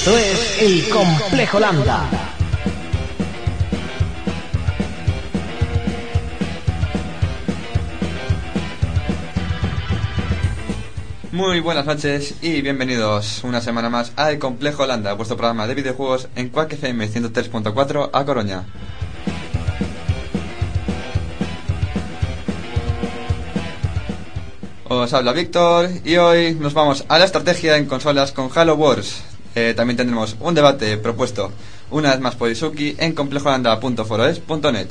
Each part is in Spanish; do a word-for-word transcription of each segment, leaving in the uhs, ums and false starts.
Esto es el Complejo Lambda. Muy buenas noches y bienvenidos una semana más a El Complejo Lambda, vuestro programa de videojuegos en Quack F M ciento tres punto cuatro a Coruña. Os habla Víctor y hoy nos vamos a la estrategia en consolas con Halo Wars. Eh, también tendremos un debate propuesto una vez más por Izuki en complejolanda punto foroes punto net.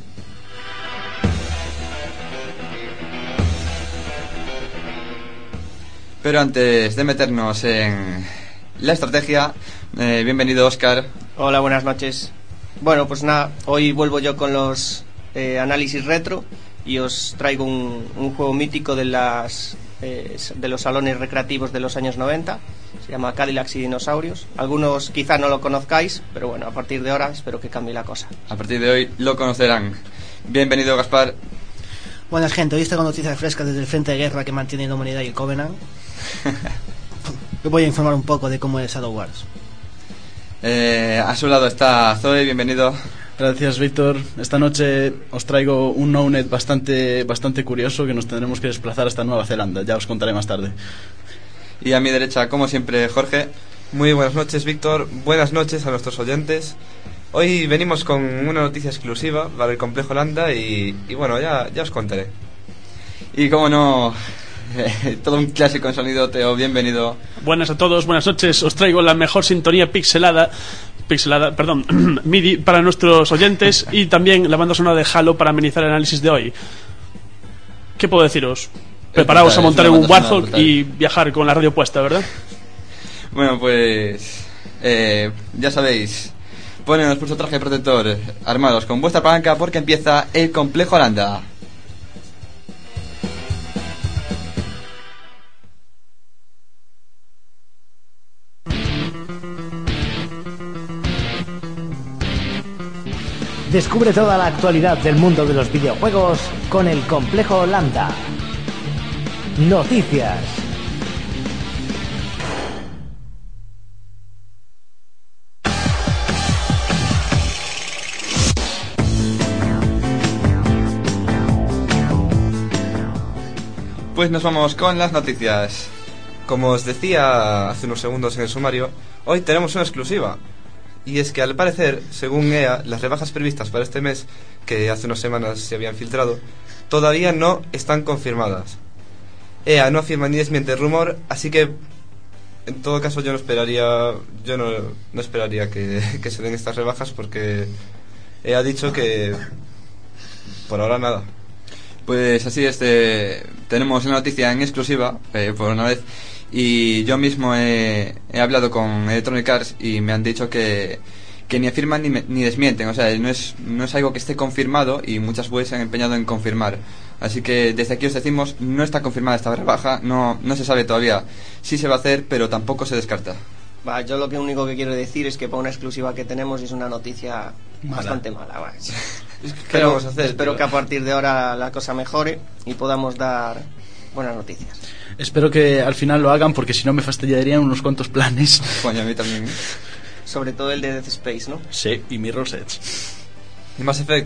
Pero antes de meternos en la estrategia, eh, bienvenido Óscar. Hola, buenas noches. Bueno, pues nada, hoy vuelvo yo con los eh, análisis retro y os traigo un, un juego mítico de las eh, de los salones recreativos de los años noventa. Se llama Cadillacs y Dinosaurios. Algunos quizá no lo conozcáis, pero bueno, a partir de ahora espero que cambie la cosa. A partir de hoy lo conocerán. Bienvenido Gaspar. Buenas gente, hoy estoy con noticias frescas desde el frente de guerra que mantiene la humanidad y el Covenant. Os voy a informar un poco de cómo es Shadow Wars. Eh, a su lado está Zoe, bienvenido. Gracias Víctor. Esta noche os traigo un no-net bastante, bastante curioso que nos tendremos que desplazar hasta Nueva Zelanda. Ya os contaré más tarde. Y a mi derecha, como siempre, Jorge. Muy buenas noches Víctor, buenas noches a nuestros oyentes. Hoy venimos con una noticia exclusiva para el Complejo Lambda y, y bueno, ya, ya os contaré. Y como no, eh, todo un clásico en sonido, Teo, bienvenido. Buenas a todos, buenas noches. Os traigo la mejor sintonía pixelada, pixelada, perdón, MIDI para nuestros oyentes y también la banda sonora de Halo para amenizar el análisis de hoy. ¿Qué puedo deciros? Preparaos a montar en un Warthog y viajar con la radio puesta, ¿verdad? Bueno, pues eh, ya sabéis, poneos vuestro traje protector, armados con vuestra palanca, porque empieza el Complejo Lambda. Descubre toda la actualidad del mundo de los videojuegos con el Complejo Lambda. Noticias. Pues nos vamos con las noticias. Como os decía hace unos segundos en el sumario, hoy tenemos una exclusiva. Y es que al parecer, según E A, las rebajas previstas para este mes, que hace unas semanas se habían filtrado, todavía no están confirmadas. E A no afirma ni desmiente el rumor, así que en todo caso yo no esperaría yo no, no esperaría que, que se den estas rebajas, porque E A ha dicho que por ahora nada. Pues así es, eh, tenemos una noticia en exclusiva, eh, por una vez, y yo mismo he, he hablado con Electronic Arts y me han dicho que, que ni afirman ni, me, ni desmienten, o sea, no es, no es algo que esté confirmado y muchas webs se han empeñado en confirmar. Así que desde aquí os decimos, no está confirmada esta rebaja, no, no se sabe todavía si se va a hacer, pero tampoco se descarta. Va, yo lo que único que quiero decir es que para una exclusiva que tenemos es una noticia mala. bastante mala. Va. ¿Qué vamos a hacer? Espero que a partir de ahora la cosa mejore y podamos dar buenas noticias. Espero que al final lo hagan, porque si no me fastidiarían unos cuantos planes. Coño, a mí también. Sobre todo el de Dead Space, ¿no? Sí, y Mirror's Edge. Y Mass Effect.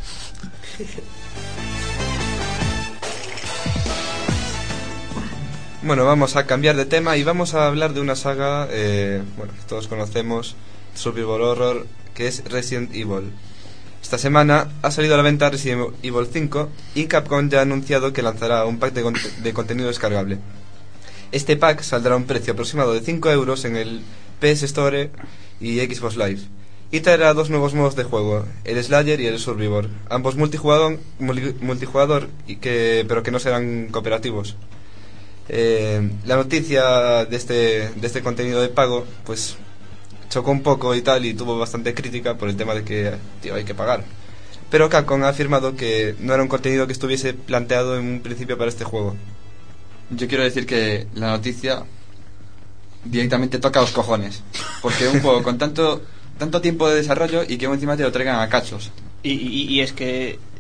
Bueno, vamos a cambiar de tema y vamos a hablar de una saga, eh, bueno, que todos conocemos, Survival Horror, que es Resident Evil. Esta semana ha salido a la venta Resident Evil cinco y Capcom ya ha anunciado que lanzará un pack de, con- de contenido descargable. Este pack saldrá a un precio aproximado de cinco euros en el P S Store y Xbox Live, y traerá dos nuevos modos de juego, el Slayer y el Survivor, ambos multijugador, multi- multijugador y que, pero que no serán cooperativos. Eh, la noticia de este, de este contenido de pago pues chocó un poco y tal, y tuvo bastante crítica por el tema de que, tío, hay que pagar. Pero Capcom ha afirmado que no era un contenido que estuviese planteado en un principio para este juego. Yo quiero decir que la noticia directamente toca a los cojones, porque un juego con tanto tanto tiempo de desarrollo y que encima te lo traigan a cachos. Y, y, y es que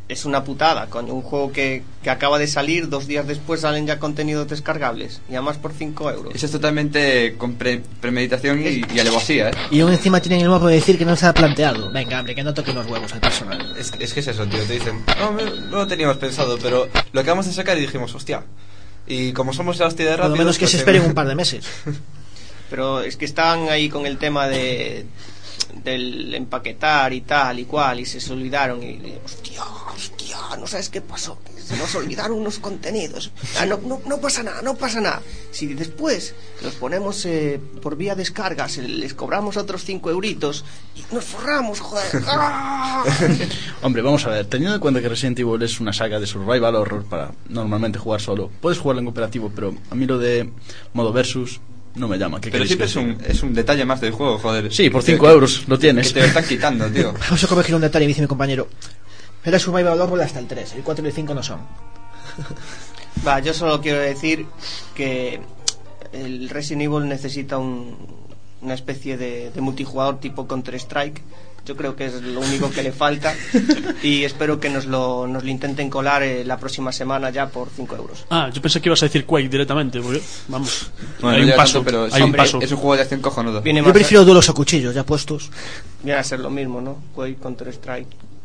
es una putada, coño, un juego que, que acaba de salir, dos días después salen ya contenidos descargables, y además por cinco euros. Eso es totalmente con pre premeditación y, y alevosía, ¿eh? Y aún encima tienen el modo de decir que no se ha planteado. Venga, hombre, que no toquen los huevos al personal. Es, es que es eso, tío, te dicen, no, no lo teníamos pensado, pero lo acabamos de sacar y dijimos, hostia. Y como somos la hostia de rápido... Por lo menos que pues se esperen un par de meses. Pero es que estaban ahí con el tema de del empaquetar y tal y cual, y se olvidaron, y hostia, hostia, no sabes qué pasó, se nos olvidaron unos contenidos. Ah, no, no, no pasa nada, no pasa nada. Si después los ponemos eh, por vía descargas, les cobramos otros cinco euritos y nos forramos, joder. ¡Ah! Hombre, vamos a ver, teniendo en cuenta que Resident Evil es una saga de survival horror para normalmente jugar solo, puedes jugarlo en cooperativo, pero a mí lo de modo versus no me llama. ¿Qué Pero siempre que es un, es un detalle más del juego, joder. Sí, por Que- cinco que- euros lo tienes. Que te lo están quitando, tío. Vamos a corregir un detalle, dice mi compañero. Era Survival Horror hasta el tres, el cuatro y el cinco no son. Va, yo solo quiero decir que el Resident Evil necesita un, una especie de, de multijugador tipo Counter-Strike. Yo creo que es lo único que le falta, y espero que nos lo, nos lo intenten colar eh, la próxima semana ya por cinco euros. Ah, yo pensé que ibas a decir Quake directamente, porque, vamos, Bueno, hay no un llega paso, tanto, pero hay sí, un paso. es un juego de acción cojonudo. Viene, Yo más prefiero duelos a cuchillos ya puestos. a, viene a ser lo mismo, ¿no? Quake, Counter-Strike.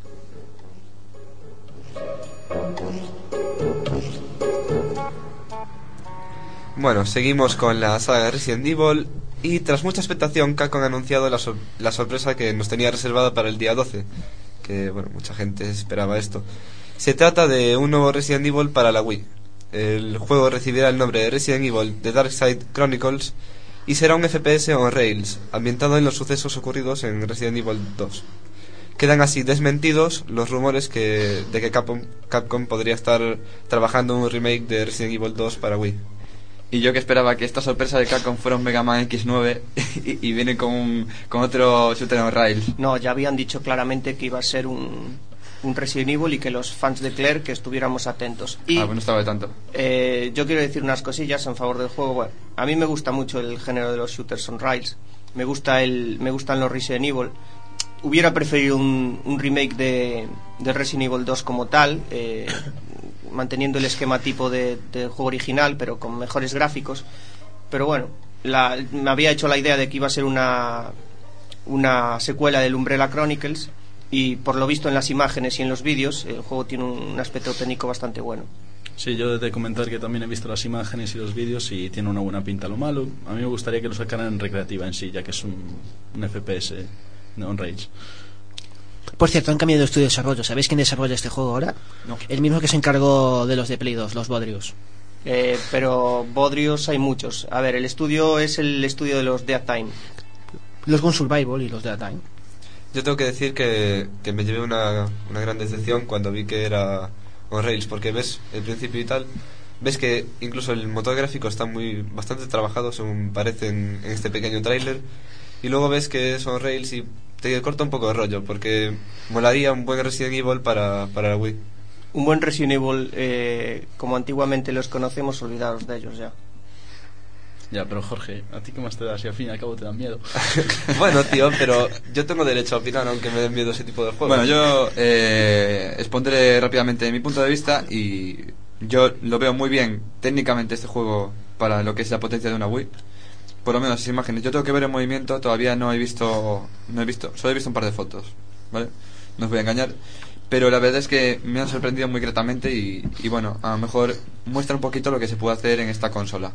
Bueno, seguimos con la saga Resident Evil y tras mucha expectación Capcom ha anunciado la, sor la sorpresa que nos tenía reservada para el día doce, que bueno, mucha gente esperaba esto. Se trata de un nuevo Resident Evil para la Wii. El juego recibirá el nombre de Resident Evil The Dark Side Chronicles y será un F P S on rails, ambientado en los sucesos ocurridos en Resident Evil dos. Quedan así desmentidos los rumores que, de que Capcom, Capcom podría estar trabajando en un remake de Resident Evil dos para Wii. Y yo que esperaba que esta sorpresa de Capcom fuera un Mega Man X nueve y, y viene con, un, con otro shooter on rails. No, ya habían dicho claramente que iba a ser un, un Resident Evil y que los fans de Claire que estuviéramos atentos. Y Ah, pues no estaba de tanto. eh, yo quiero decir unas cosillas en favor del juego. Bueno, a mí me gusta mucho el género de los shooters on rails. Me gusta el, me gustan los Resident Evil. Hubiera preferido un, un remake de, de Resident Evil dos como tal, eh, manteniendo el esquema tipo de, del juego original, pero con mejores gráficos. Pero bueno, la, me había hecho la idea de que iba a ser una, una secuela del Umbrella Chronicles, y por lo visto en las imágenes y en los vídeos el juego tiene un, un aspecto técnico bastante bueno. Sí, yo he de comentar que también he visto las imágenes y los vídeos y tiene una buena pinta. Lo malo, a mí me gustaría que lo sacaran en recreativa en sí, ya que es un, un F P S on rails. Por cierto, han cambiado de estudio de desarrollo. ¿Sabéis quién desarrolla este juego ahora? No. El mismo que se encargó de los de Play dos, los Bodrius. Eh, pero Bodrios hay muchos. A ver, el estudio es el estudio de los Dead Time. Los Gun Survival y los de Time. Yo tengo que decir que, que me llevé una, una gran decepción cuando vi que era on rails, porque ves el principio y tal, ves que incluso el motor gráfico está muy bastante trabajado, según parece en, en este pequeño tráiler, y luego ves que es on rails y te corta un poco de rollo, porque molaría un buen Resident Evil para, para la Wii. Un buen Resident Evil, eh, como antiguamente los conocemos, olvidaros de ellos ya. Ya, pero Jorge, ¿a ti qué más te da? Si al fin y al cabo te dan miedo. Bueno, tío, pero yo tengo derecho a opinar aunque me den miedo ese tipo de juegos. Bueno, yo eh, expondré rápidamente mi punto de vista y yo lo veo muy bien técnicamente este juego para lo que es la potencia de una Wii. Por lo menos las imágenes. Yo tengo que ver el movimiento, todavía no he visto, no he visto, solo he visto un par de fotos, ¿vale? No os voy a engañar. Pero la verdad es que me han sorprendido muy gratamente y, y bueno, a lo mejor muestra un poquito lo que se puede hacer en esta consola.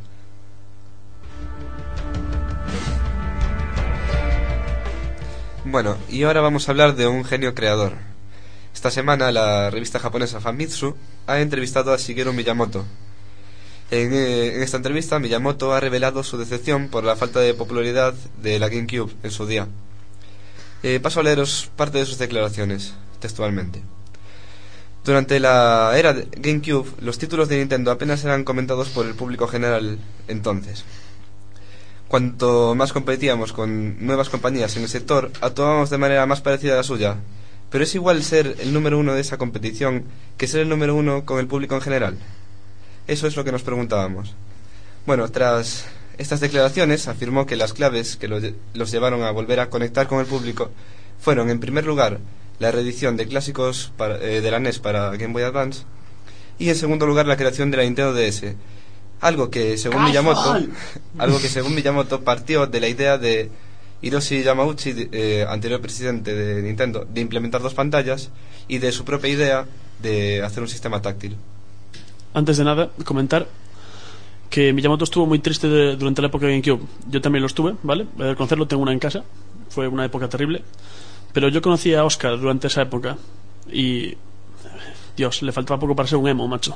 Bueno, y ahora vamos a hablar de un genio creador. Esta semana la revista japonesa Famitsu ha entrevistado a Shigeru Miyamoto. En, eh, en esta entrevista Miyamoto ha revelado su decepción por la falta de popularidad de la GameCube en su día. Eh, paso a leeros parte de sus declaraciones, textualmente. Durante la era de GameCube, los títulos de Nintendo apenas eran comentados por el público general entonces. Cuanto más competíamos con nuevas compañías en el sector, actuábamos de manera más parecida a la suya. Pero es igual ser el número uno de esa competición que ser el número uno con el público en general. Eso es lo que nos preguntábamos. Bueno, tras estas declaraciones afirmó que las claves que lo, los llevaron a volver a conectar con el público fueron, en primer lugar, la reedición de clásicos para, eh, de la N E S para Game Boy Advance, y en segundo lugar la creación de la Nintendo D S, algo que según Miyamoto algo que según Miyamoto partió de la idea de Hiroshi Yamauchi, eh, anterior presidente de Nintendo, de implementar dos pantallas, y de su propia idea de hacer un sistema táctil. Antes de nada, comentar que Miyamoto estuvo muy triste de, durante la época de GameCube. Yo también lo estuve, ¿vale? He de reconocerlo, tengo una en casa. Fue una época terrible. Pero yo conocí a Oscar durante esa época y... Dios, le faltaba poco para ser un emo, macho.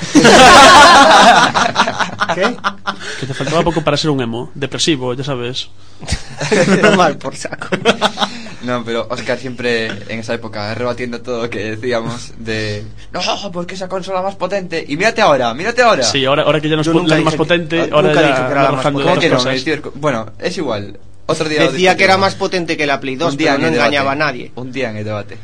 ¿Qué? Que te faltaba poco para ser un emo. Depresivo, ya sabes. Normal, por saco. No, pero Oscar siempre en esa época rebatiendo todo lo que decíamos de no, porque esa consola más potente, y mírate ahora, mírate ahora. Sí, ahora, ahora que ya no es Yo po- nunca la más dije potente, que- ahora nunca ya dije que era la más bajando de ¿Cómo otras que no? cosas. Me divier- Bueno, es igual. Otro día lo Decía que era discutimos. más potente que la Play dos, Un día pero en no el debate. engañaba a nadie. Un día en el debate.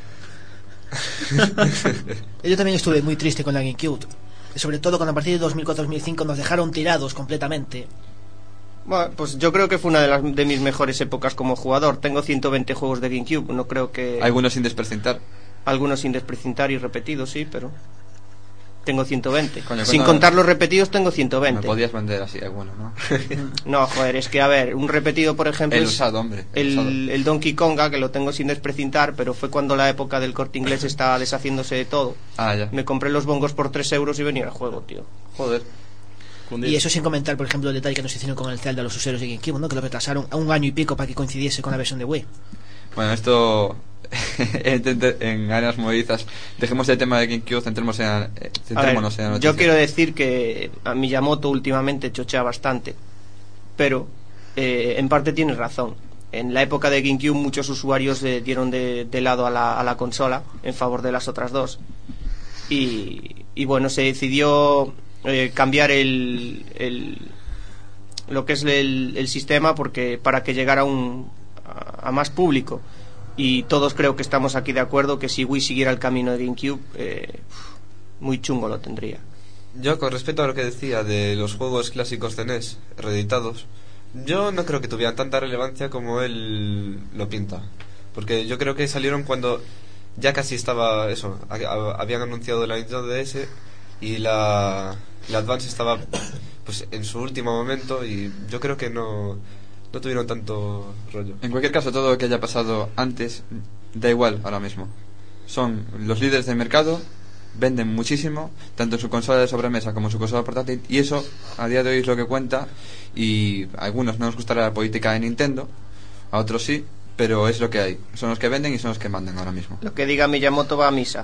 Yo también estuve muy triste con la GameCube, sobre todo cuando a partir de dos mil cuatro dos mil cinco nos dejaron tirados completamente. Bueno, pues yo creo que fue una de, las, de mis mejores épocas como jugador. Tengo ciento veinte juegos de GameCube, no creo que... Algunos sin desprecintar. Algunos sin desprecintar y repetidos, sí, pero... Tengo ciento veinte. Coño, Sin cuando- contar los repetidos tengo ciento Me veinte. podías vender así alguno, ¿no? No, joder, es que a ver, un repetido, por ejemplo, El es usado, hombre. El usado. el, el Donkey Konga, que lo tengo sin desprecintar, pero fue cuando la época del Corte Inglés estaba deshaciéndose de todo. Ah, ya. Me compré los bongos por tres euros y venía el juego, tío. Joder. Y eso sin comentar, por ejemplo, el detalle que nos hicieron con el Zelda a los usuarios de GameCube, ¿no? Que lo retrasaron a un año y pico para que coincidiese con la versión de Wii. Bueno, esto en, en ganas movedizas. Dejemos el tema de GameCube, centrémonos en, eh, A ver, centrémonos en la noticia. yo quiero decir que a Miyamoto últimamente chochea bastante, pero eh, en parte tiene razón. En la época de GameCube muchos usuarios eh, dieron de, de lado a la, a la consola en favor de las otras dos, y, y bueno, se decidió eh, cambiar el, el lo que es el, el sistema porque para que llegara un, a, a más público. Y todos creo que estamos aquí de acuerdo que si Wii siguiera el camino de GameCube, eh, muy chungo lo tendría. Yo, con respecto a lo que decía de los juegos clásicos de N E S reeditados, yo no creo que tuvieran tanta relevancia como él lo pinta, porque yo creo que salieron cuando ya casi estaba eso, a- a- habían anunciado la Nintendo D S y la, la Advance estaba pues en su último momento, y yo creo que no no tuvieron tanto rollo. En cualquier caso, todo lo que haya pasado antes da igual ahora mismo. Son los líderes del mercado, venden muchísimo, tanto en su consola de sobremesa como en su consola portátil, y eso a día de hoy es lo que cuenta. Y a algunos no nos gustará la política de Nintendo, a otros sí, pero es lo que hay. Son los que venden y son los que mandan ahora mismo. Lo que diga Miyamoto va a misa.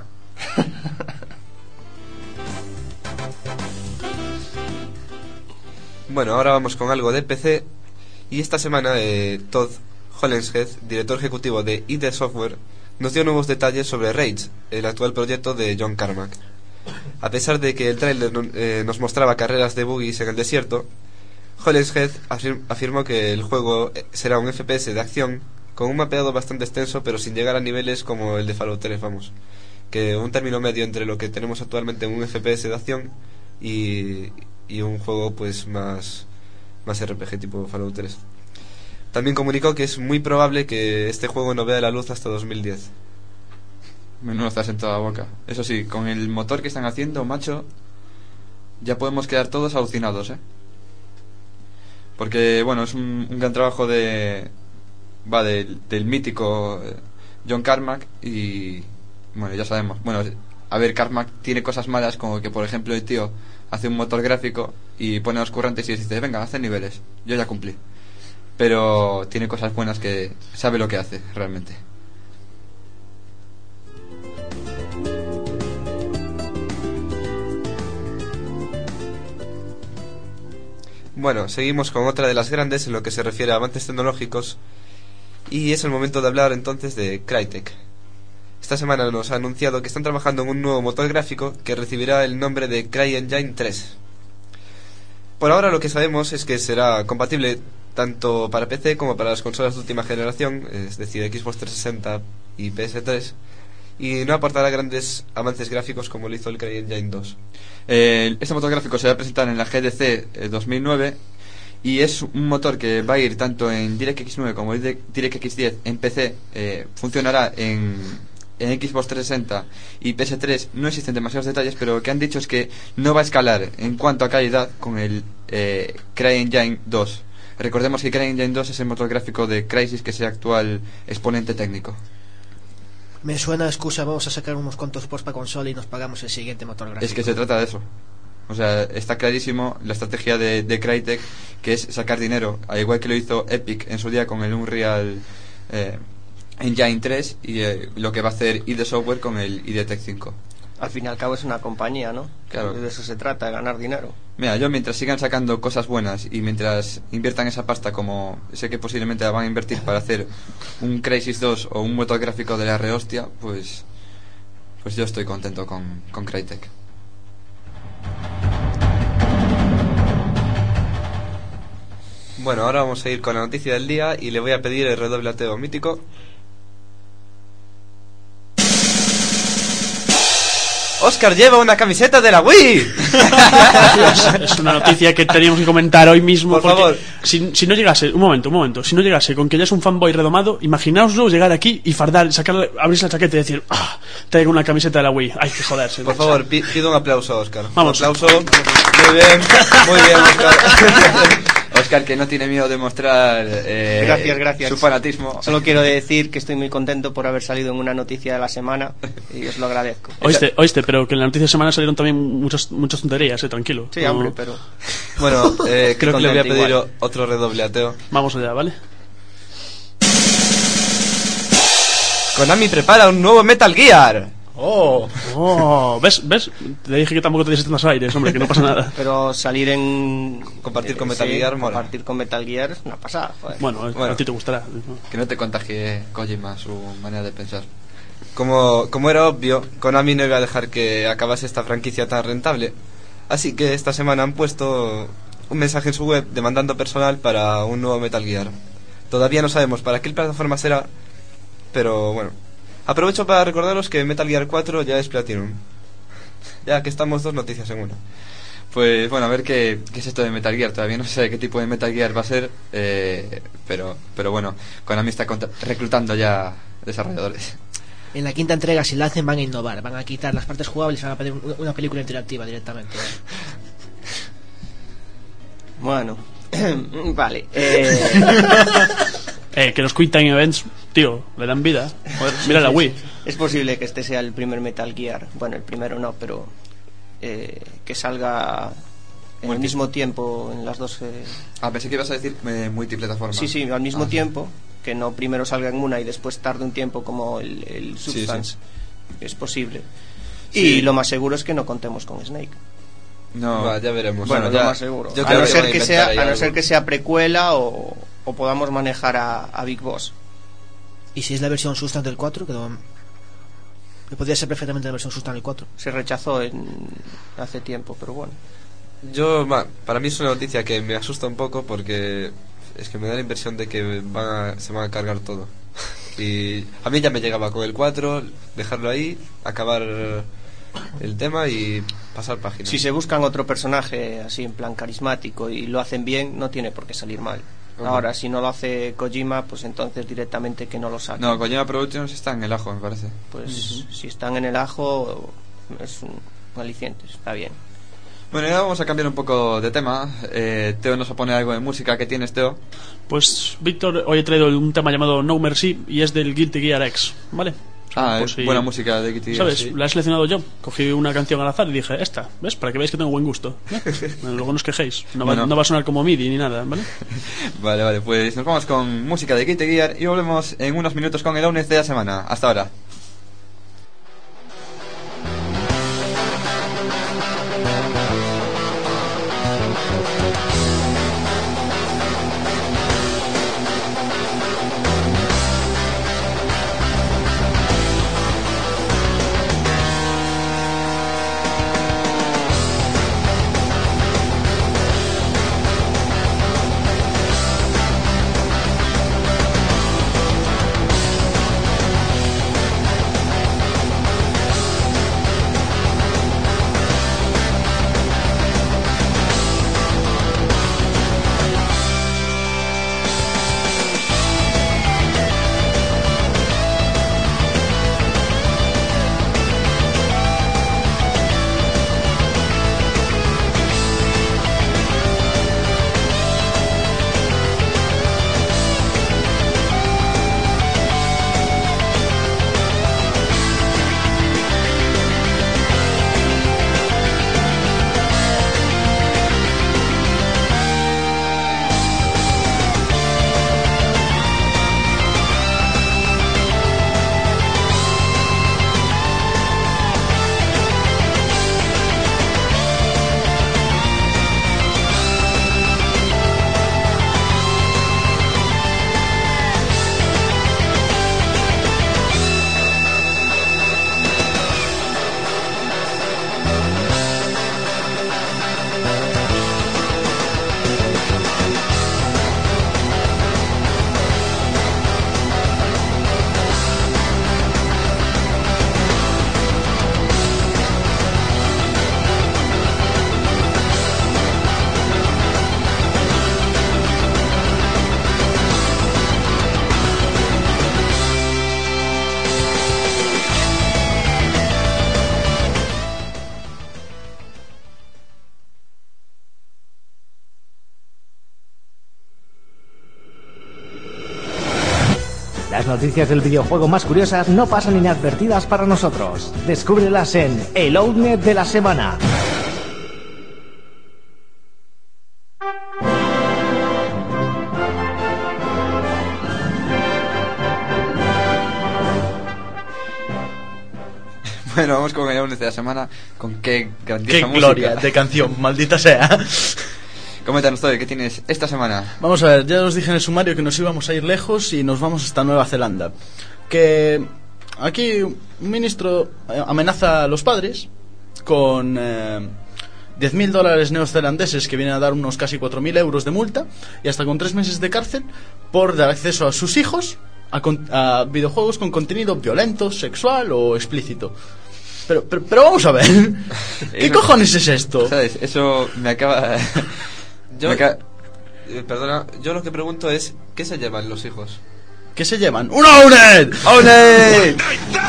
Bueno, ahora vamos con algo de P C, y esta semana eh, Todd Hollingshead, director ejecutivo de I D Software, nos dio nuevos detalles sobre Rage, el actual proyecto de John Carmack. A pesar de que el tráiler eh, nos mostraba carreras de buggies en el desierto, Hollingshead afir- afirmó que el juego eh, será un F P S de acción con un mapeado bastante extenso, pero sin llegar a niveles como el de Fallout tres, vamos, que un término medio entre lo que tenemos actualmente en un F P S de acción y, y un juego pues más más R P G tipo Fallout tres. También comunicó que es muy probable que este juego no vea la luz hasta dos mil diez. Menudo estás en toda la boca. Eso sí, con el motor que están haciendo, macho, ya podemos quedar todos alucinados, ¿eh? Porque, bueno, es un, un gran trabajo de... Va, del, del mítico eh, John Carmack, y... Bueno, ya sabemos. Bueno, a ver, Carmack tiene cosas malas, como que, por ejemplo, el tío hace un motor gráfico y pone a los currantes y les dice, venga, hacen niveles, yo ya cumplí. Pero tiene cosas buenas, que sabe lo que hace, realmente. Bueno, seguimos con otra de las grandes en lo que se refiere a avances tecnológicos, y es el momento de hablar entonces de Crytek. Esta semana nos ha anunciado que están trabajando en un nuevo motor gráfico que recibirá el nombre de CryEngine tres. Por ahora lo que sabemos es que será compatible tanto para P C como para las consolas de última generación, es decir, Xbox trescientos sesenta y P S tres, y no aportará grandes avances gráficos como lo hizo el CryEngine dos. Eh, este motor gráfico se va a presentar en la G D C eh, dos mil nueve, y es un motor que va a ir tanto en DirectX nueve como en DirectX diez en P C. Eh, funcionará en, en Xbox trescientos sesenta y P S tres no existen demasiados detalles, pero lo que han dicho es que no va a escalar en cuanto a calidad con el eh, CryEngine dos. Recordemos que CryEngine dos es el motor gráfico de Crysis, que es el actual exponente técnico. Me suena a excusa, vamos a sacar unos cuantos ports para consola y nos pagamos el siguiente motor gráfico. Es que se trata de eso. O sea, está clarísimo la estrategia de, de Crytek, que es sacar dinero, al igual que lo hizo Epic en su día con el Unreal eh, Engine tres y eh, lo que va a hacer I D Software con el I D Tech cinco. Al fin y al cabo es una compañía, ¿no? Claro. De eso se trata, de ganar dinero. Mira, yo mientras sigan sacando cosas buenas y mientras inviertan esa pasta, como sé que posiblemente la van a invertir para hacer un Crysis dos o un motor gráfico de la rehostia, pues pues yo estoy contento con, con Crytek. Bueno, ahora vamos a ir con la noticia del día y le voy a pedir el redoblateo mítico. ¡Oscar lleva una camiseta de la Wii! es, es una noticia que teníamos que comentar hoy mismo. Por porque favor. Si, si no llegase, un momento, un momento, si no llegase con que ya es un fanboy redomado, imaginaoslo llegar aquí y fardar, sacar, abrirse la chaqueta y decir, ah, traigo una camiseta de la Wii. Hay que joderse. Por favor, pi- pido un aplauso a Oscar. Vamos. Un aplauso. Muy bien, muy bien, Oscar. Oscar, que no tiene miedo de mostrar eh, Gracias, gracias. su fanatismo. Solo quiero decir que estoy muy contento por haber salido en una noticia de la semana y os lo agradezco. Oíste, oíste, pero que en la noticia de semana salieron también muchas, muchas tonterías, eh, tranquilo. Sí, No- hombre, pero... Bueno, eh, creo que le voy a Contento pedir igual. o- otro redoblateo. Vamos allá, ¿vale? Konami prepara un nuevo Metal Gear. ¡Oh! Oh, ¿ves? ¿Ves? Te dije que tampoco te dieses tantos aires, hombre, que no pasa nada. Pero salir en... Compartir con eh, Metal sí, Gear mola. Compartir con Metal Gear es una pasada, joder. Bueno, Bueno. a ti te gustará. Que no te contagie Kojima su manera de pensar. Como, como era obvio, Konami no iba a dejar que acabase esta franquicia tan rentable. Así que esta semana han puesto un mensaje en su web demandando personal para un nuevo Metal Gear. Todavía no sabemos para qué plataforma será, pero bueno. Aprovecho para recordaros que Metal Gear cuatro ya es Platinum. Ya que estamos dos noticias en una. Pues bueno, a ver qué, qué es esto de Metal Gear. Todavía no sé qué tipo de Metal Gear va a ser, eh, pero, pero bueno, Konami está contra- reclutando ya desarrolladores. En la quinta entrega, si la hacen, van a innovar. Van a quitar las partes jugables y van a poner una- una película interactiva directamente. Bueno, vale. Eh, Eh, que los Quick Time Events, tío, le dan vida. Joder, mira la Wii. es posible que este sea el primer Metal Gear. Bueno, el primero no, pero eh, que salga en el mismo tiempo en las dos... eh, Ah, pensé que ibas a decir eh, multiplataforma. Sí, sí, al mismo Ah. tiempo, que no primero salga en una y después tarde un tiempo como el, el Sí, Substance. Es posible. Sí. Y lo más seguro es que no contemos con Snake. No, Va, ya veremos. Bueno, Bueno, ya- lo más seguro. yo A creo no, que ser van a que inventar sea, ahí a no algo. ser que sea precuela o, o podamos manejar a, a Big Boss. Y si es la versión Substance del cuatro, que, no- que podría ser perfectamente la versión Substance del cuatro. Se rechazó en, hace tiempo, pero bueno. Yo, va, para mí es una noticia que me asusta un poco porque es que me da la impresión de que van a- se van a cargar todo. Y a mí ya me llegaba con el cuatro, dejarlo ahí, acabar el tema y pasar página. Si se buscan otro personaje así en plan carismático y lo hacen bien, no tiene por qué salir mal. Ujú. Ahora, si no lo hace Kojima, pues entonces directamente que no lo saquen. no, Kojima Productions está en el ajo, me parece. Pues si están en el ajo, es un aliciente, está bien. Bueno, ya vamos a cambiar un poco de tema. Eh, Teo nos va a poner algo de música. ¿Qué tienes, Teo? Pues, Víctor, hoy he traído un tema llamado No Mercy y es del Guilty Gear X, ¿vale? Ah, Por es si- buena música de Guilty Gear, ¿Sabes? sí. La he seleccionado yo. Cogí una canción al azar y dije, esta, ¿ves? Para que veáis que tengo buen gusto. ¿eh? Bueno, luego no os quejéis. No, va- Bueno. no va a sonar como MIDI ni nada, ¿vale? Vale, vale, pues nos vamos con música de Guilty Gear y volvemos en unos minutos con el lunes de la semana. Hasta ahora. Las noticias del videojuego más curiosas no pasan inadvertidas para nosotros. Descúbrelas en el Outnet de la semana. Bueno, vamos con el Outnet de la semana. Con qué grandiosa Qué música. gloria de canción, maldita sea. Coméntanos todo, ¿qué tienes esta semana? Vamos a ver, ya os dije en el sumario que nos íbamos a ir lejos y nos vamos hasta Nueva Zelanda. Que aquí un ministro amenaza a los padres con eh, diez mil dólares neozelandeses, que vienen a dar unos casi cuatro mil euros de multa, y hasta con tres meses de cárcel por dar acceso a sus hijos a, con, a videojuegos con contenido violento, sexual o explícito. Pero, pero, pero vamos a ver, ¿qué cojones es esto? ¿Sabes? Eso me acaba... Yo, me acaba... eh, perdona, yo lo que pregunto es, ¿qué se llevan los hijos? ¿Qué se llevan? ¡Un Outnet! ¡Outnet!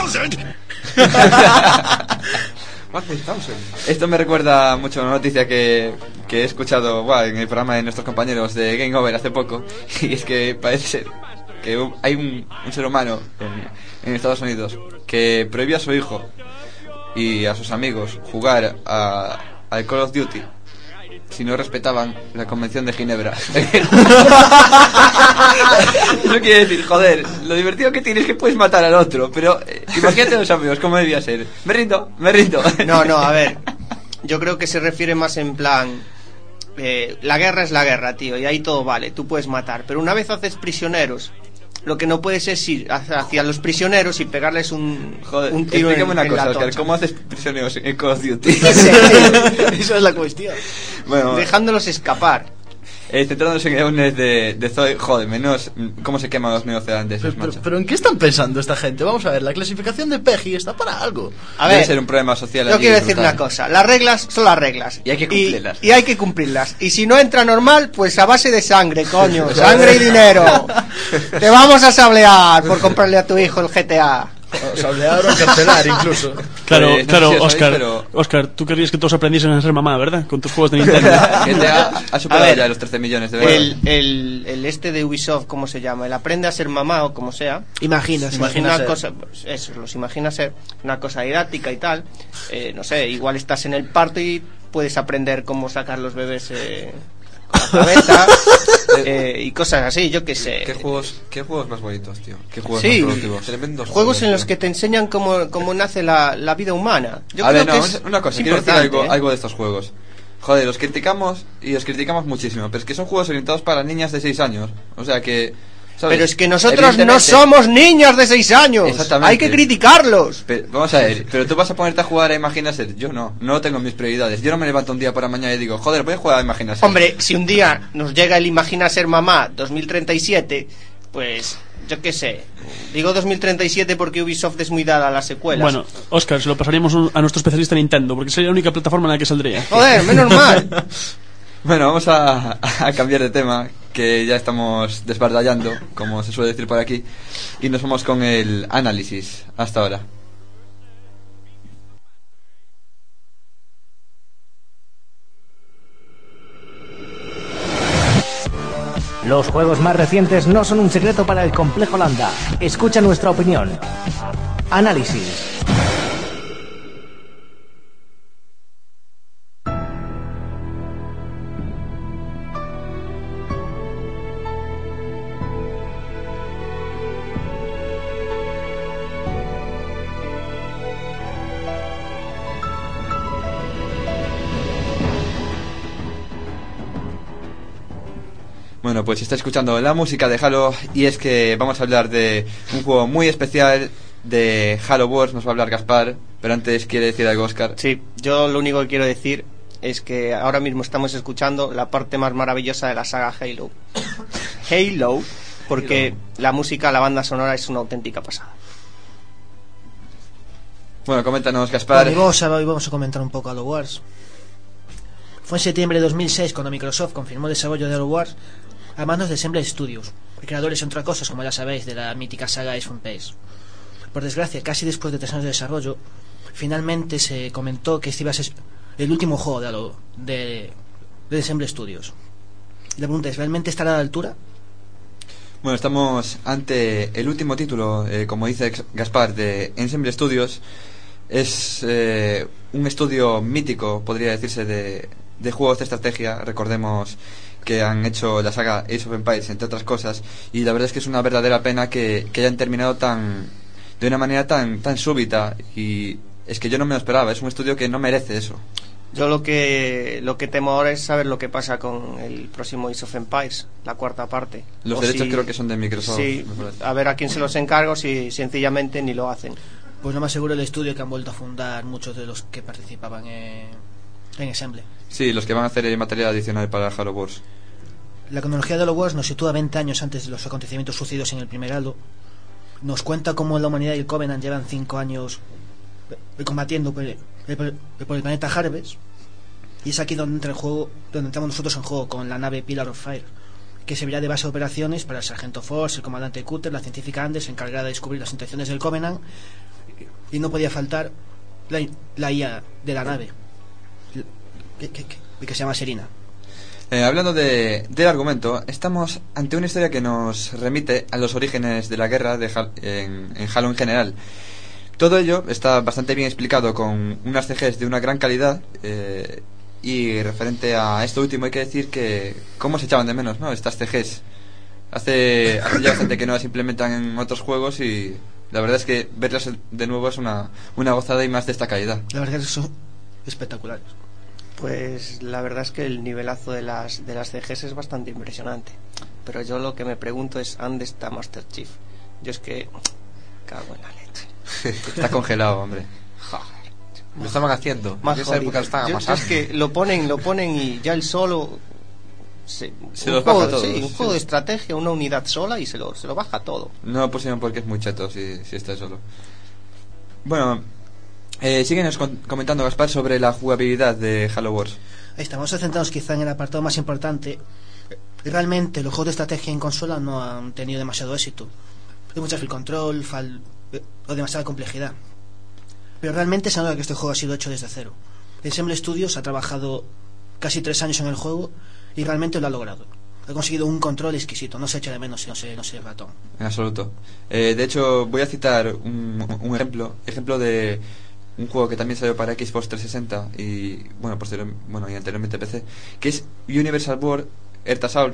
one thousand. Esto me recuerda mucho a una noticia que, que he escuchado buah, en el programa de nuestros compañeros de Game Over hace poco. Y es que parece ser que hay un, un ser humano en, en Estados Unidos que prohíbe a su hijo y a sus amigos jugar a, al Call of Duty si no respetaban la Convención de Ginebra. Eso quiere decir, joder, lo divertido que tienes es que puedes matar al otro, pero eh, imagínate a los amigos, ¿cómo debía ser? Me rindo, me rindo. No, no, a ver, yo creo que se refiere más en plan, eh, la guerra es la guerra, tío, y ahí todo vale, tú puedes matar, pero una vez haces prisioneros, lo que no puedes es ir hacia los prisioneros y pegarles un, Joder, un tiro en, explícame una en cosa, la Oscar, tocha. ¿cómo haces prisioneros en Call of Duty? Eso es la cuestión. Bueno, Dejándolos escapar. eh, centrándonos en el Outnet de, de Zoe, joder, menos cómo se queman los neozelandeses, Pero, pero, macho. pero ¿en qué están pensando esta gente? Vamos a ver, la clasificación de P E G I está para algo. A Debe ver, ser un problema social yo allí quiero decir brutal. una cosa, las reglas son las reglas. Y hay que cumplirlas. Y, y hay que cumplirlas. Y si no entra normal, pues a base de sangre, coño, sangre y dinero. Te vamos a sablear por comprarle a tu hijo el G T A. O sea, hablar o cancelar incluso. Claro, Pues, no claro, sé si os Oscar, sabéis, pero- Oscar, tú querías que todos aprendiesen a ser mamá, ¿verdad? Con tus juegos de Nintendo. G T A ha superado A ver, ya los trece millones de dólares. El, el, el este de Ubisoft, ¿cómo se llama? El aprende a ser mamá o como sea. Imaginas, Imagina una ser. cosa, pues, eso, los imagina ser una cosa didáctica y tal. Eh, no sé, igual estás en el parto y puedes aprender cómo sacar los bebés eh, con la cabeza eh, y cosas así, yo qué sé. ¿Qué juegos, qué juegos más bonitos, tío? ¿Qué juegos Sí, más productivos? Tremendos juegos en los tío. que te enseñan cómo, cómo nace la, la vida humana. Yo a creo ver, no, que es una cosa, es quiero decir importante, algo, ¿eh? algo de estos juegos. Joder, los criticamos y los criticamos muchísimo, pero es que son juegos orientados para niñas de seis años. O sea que... ¿sabes? Pero es que nosotros no Evidentemente- somos niños de seis años. Exactamente. Hay que criticarlos. Pero, vamos a ver, pero tú vas a ponerte a jugar a Imagina Ser. Yo no, no tengo mis prioridades. Yo no me levanto un día por la mañana y digo, joder, voy a jugar a Imagina Ser. Hombre, si un día nos llega el Imagina Ser Mamá dos mil treinta y siete, pues yo qué sé. Digo dos mil treinta y siete porque Ubisoft es muy dada a las secuelas. Bueno, Oscar, se lo pasaríamos un- a nuestro especialista Nintendo, porque sería la única plataforma en la que saldría. Joder, menos mal. Bueno, vamos a, a cambiar de tema, que ya estamos desbardallando, como se suele decir por aquí, y nos vamos con el análisis hasta ahora. Los juegos más recientes no son un secreto para el complejo Landa. Escucha nuestra opinión. Análisis. Bueno, pues está escuchando la música de Halo y es que vamos a hablar de un juego muy especial de Halo Wars, nos va a hablar Gaspar, pero antes quiere decir algo Oscar. Sí, yo lo único que quiero decir es que ahora mismo estamos escuchando la parte más maravillosa de la saga Halo. Halo, porque la música, la banda sonora es una auténtica pasada. Bueno, coméntanos Gaspar. Bueno, y vamos a, hoy vamos a comentar un poco Halo Wars. Fue en septiembre de dos mil seis cuando Microsoft confirmó el desarrollo de Halo Wars a manos de Assembly Studios, creadores entre otras cosas, como ya sabéis, de la mítica saga Ace from Base. Por desgracia, casi después de tres años de desarrollo, finalmente se comentó que este iba a ser el último juego de Halo de, de Assembly Studios. La pregunta es, ¿realmente estará a la altura? Bueno, estamos ante el último título, eh, como dice Gaspar, de Ensemble Studios. Es eh, un estudio mítico, podría decirse, de, de juegos de estrategia. Recordemos que han hecho la saga Age of Empires, entre otras cosas, y la verdad es que es una verdadera pena que, que hayan terminado tan de una manera tan tan súbita, y es que yo no me lo esperaba. Es un estudio que no merece eso. Yo lo que lo que temo ahora es saber lo que pasa con el próximo Age of Empires, la cuarta parte. Los o derechos si, creo que son de Microsoft. Sí, a ver a quién se los encargo, si sencillamente ni lo hacen. Pues lo más seguro el estudio que han vuelto a fundar muchos de los que participaban en, en Ensemble. Sí, los que van a hacer el material adicional para Halo Wars. La cronología de Halo Wars nos sitúa veinte años antes de los acontecimientos sucedidos en el primer Halo. Nos cuenta cómo la humanidad y el Covenant llevan cinco años combatiendo por el, por el, por el planeta Harvest. Y es aquí donde entra el juego, donde entramos nosotros en juego con la nave Pillar of Fire, que servirá de base de operaciones para el sargento Force, el comandante Cutter, la científica Anders, encargada de descubrir las intenciones del Covenant. Y no podía faltar la, la I A de la nave, que, que, que, que se llama Serina. Eh, hablando de, del argumento, estamos ante una historia que nos remite a los orígenes de la guerra de Hal, en, en Halo en general. Todo ello está bastante bien explicado con unas C Gs de una gran calidad, eh, y referente a esto último hay que decir que cómo se echaban de menos, ¿no?, estas C Gs. Hace, hace ya bastante que no las implementan en otros juegos, y la verdad es que verlas de nuevo es una, una gozada, y más de esta calidad. La verdad es que son espectaculares. Pues la verdad es que el nivelazo de las de las C Gs es bastante impresionante. Pero yo lo que me pregunto es, ¿dónde está Master Chief? Yo es que cago en la leche. Está congelado, hombre. Joder. Lo estaban haciendo. Más en esa jodido. época lo estaban Yo- yo pasando. es que lo ponen, lo ponen y ya el solo se, Se un los juego, baja todos, sí, un sí. juego de estrategia, una unidad sola, y se lo, se lo baja todo. No lo pusieron porque es muy cheto si, si está solo. Bueno, eh, síguenos con- comentando, Gaspar, sobre la jugabilidad de Halo Wars. Ahí estamos centrados quizá en el apartado más importante. Realmente los juegos de estrategia en consola no han tenido demasiado éxito. Hay mucha free control, fal, eh, o demasiada complejidad. Pero realmente se nota que este juego ha sido hecho desde cero. Ensemble Studios ha trabajado casi tres años en el juego y realmente lo ha logrado. Ha conseguido un control exquisito, no se echa de menos si no se, no se ratón. En absoluto. Eh, de hecho, voy a citar un, un ejemplo, ejemplo de un juego que también salió para Xbox trescientos sesenta y bueno, posterior, bueno, y anteriormente P C, que es Universal War Earth Assault.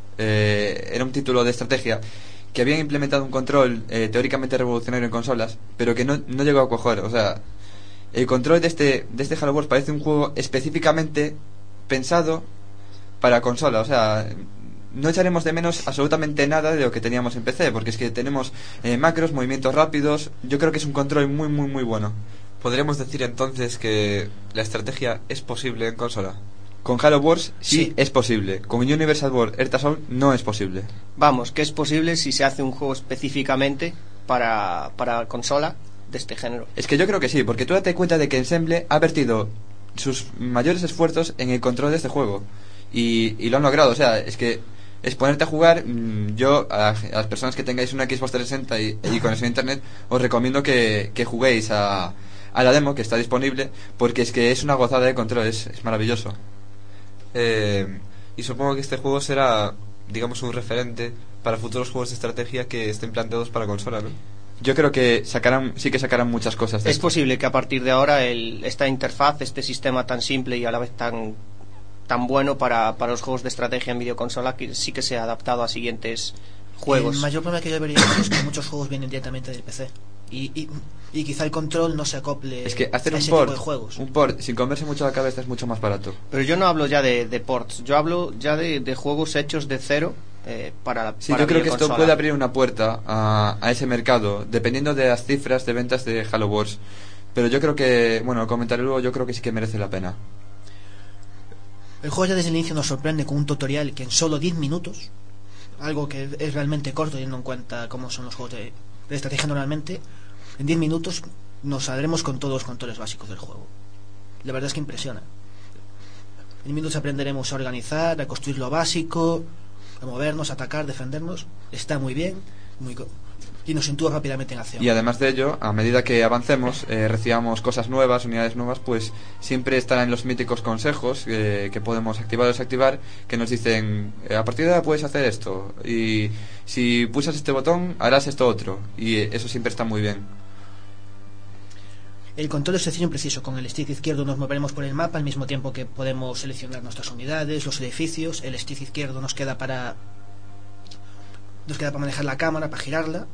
Eh, era un título de estrategia que habían implementado un control eh, teóricamente revolucionario en consolas, pero que no, no llegó a coger. O sea, el control de este de este Halo Wars parece un juego específicamente pensado para consola. O sea, no echaremos de menos absolutamente nada de lo que teníamos en P C, porque es que tenemos eh, macros, movimientos rápidos. Yo creo que es un control muy, muy, muy bueno. ¿Podríamos decir entonces que la estrategia es posible en consola? Con Halo Wars sí, Sí. es posible. Con Universal War Earth Assault no es posible. Vamos, que es posible si se hace un juego específicamente para, para consola de este género. Es que yo creo que sí, porque tú date cuenta de que Ensemble ha vertido sus mayores esfuerzos en el control de este juego. Y, y lo han logrado. O sea, es que es ponerte a jugar. mmm, Yo, a, a las personas que tengáis una Xbox trescientos sesenta y, y conexión a internet, os recomiendo que, que juguéis a, a la demo que está disponible, porque es que es una gozada de control, es, es maravilloso. Eh, y supongo que este juego será, digamos, un referente para futuros juegos de estrategia que estén planteados para consola, ¿no? Yo creo que sacarán, sí que sacarán muchas cosas de Es esto. posible que a partir de ahora el, esta interfaz, este sistema tan simple y a la vez tan tan bueno para, para los juegos de estrategia en videoconsola, que sí que sea adaptado a siguientes juegos. El mayor problema que yo vería es que muchos juegos vienen directamente del P C. Y, y, y quizá el control no se acople Es que hacer a un ese port, tipo de juegos. un port sin comerse mucho la cabeza es mucho más barato. Pero yo no hablo ya de, de ports, yo hablo ya de, de juegos hechos de cero eh, para la Sí, para yo creo que esto videoconsola. puede abrir una puerta a, a ese mercado, dependiendo de las cifras de ventas de Halo Wars. Pero yo creo que, bueno, comentaré luego, yo creo que sí que merece la pena. El juego ya desde el inicio nos sorprende con un tutorial que en solo diez minutos, algo que es realmente corto teniendo en cuenta cómo son los juegos de, de estrategia normalmente, en diez minutos nos saldremos con todos los controles básicos del juego. La verdad es que impresiona. En diez minutos aprenderemos a organizar, a construir lo básico, a movernos, a atacar, defendernos. Está muy bien, muy co- y nos sitúa rápidamente en acción. Y además de ello, a medida que avancemos, eh, recibamos cosas nuevas, unidades nuevas, pues siempre estarán los míticos consejos eh, que podemos activar o desactivar, que nos dicen, eh, a partir de ahora puedes hacer esto, y si pulsas este botón, harás esto otro, y eh, eso siempre está muy bien. El control es sencillo y preciso. Con el stick izquierdo nos moveremos por el mapa al mismo tiempo que podemos seleccionar nuestras unidades, los edificios. El stick izquierdo nos queda para nos queda para manejar la cámara, para girarla.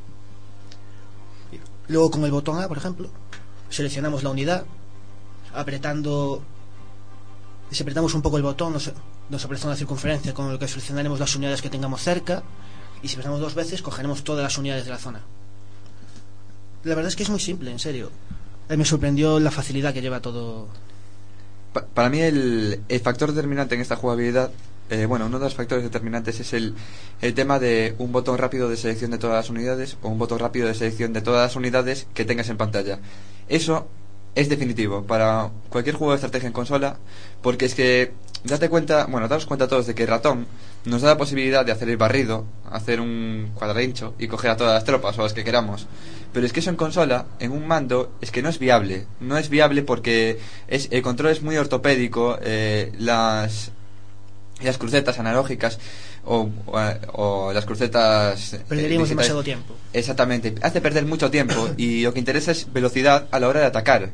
Luego con el botón A, por ejemplo, seleccionamos la unidad, apretando, si apretamos un poco el botón nos, nos aparece una circunferencia con lo que seleccionaremos las unidades que tengamos cerca, y si apretamos dos veces cogeremos todas las unidades de la zona. La verdad es que es muy simple, en serio. A mí me sorprendió la facilidad que lleva todo. Pa- para mí el, el factor determinante en esta jugabilidad, eh, bueno, uno de los factores determinantes es el, el tema de un botón rápido de selección de todas las unidades o un botón rápido de selección de todas las unidades que tengas en pantalla. Eso es definitivo para cualquier juego de estrategia en consola, porque es que date cuenta, bueno, daos cuenta todos de que el ratón nos da la posibilidad de hacer el barrido, hacer un cuadradincho y coger a todas las tropas o las que queramos. Pero es que eso en consola, en un mando, es que no es viable. No es viable porque es, el control es muy ortopédico, eh, las las crucetas analógicas o, o, o las crucetas... Perderíamos digitales, demasiado tiempo. Exactamente, hace perder mucho tiempo y lo que interesa es velocidad a la hora de atacar.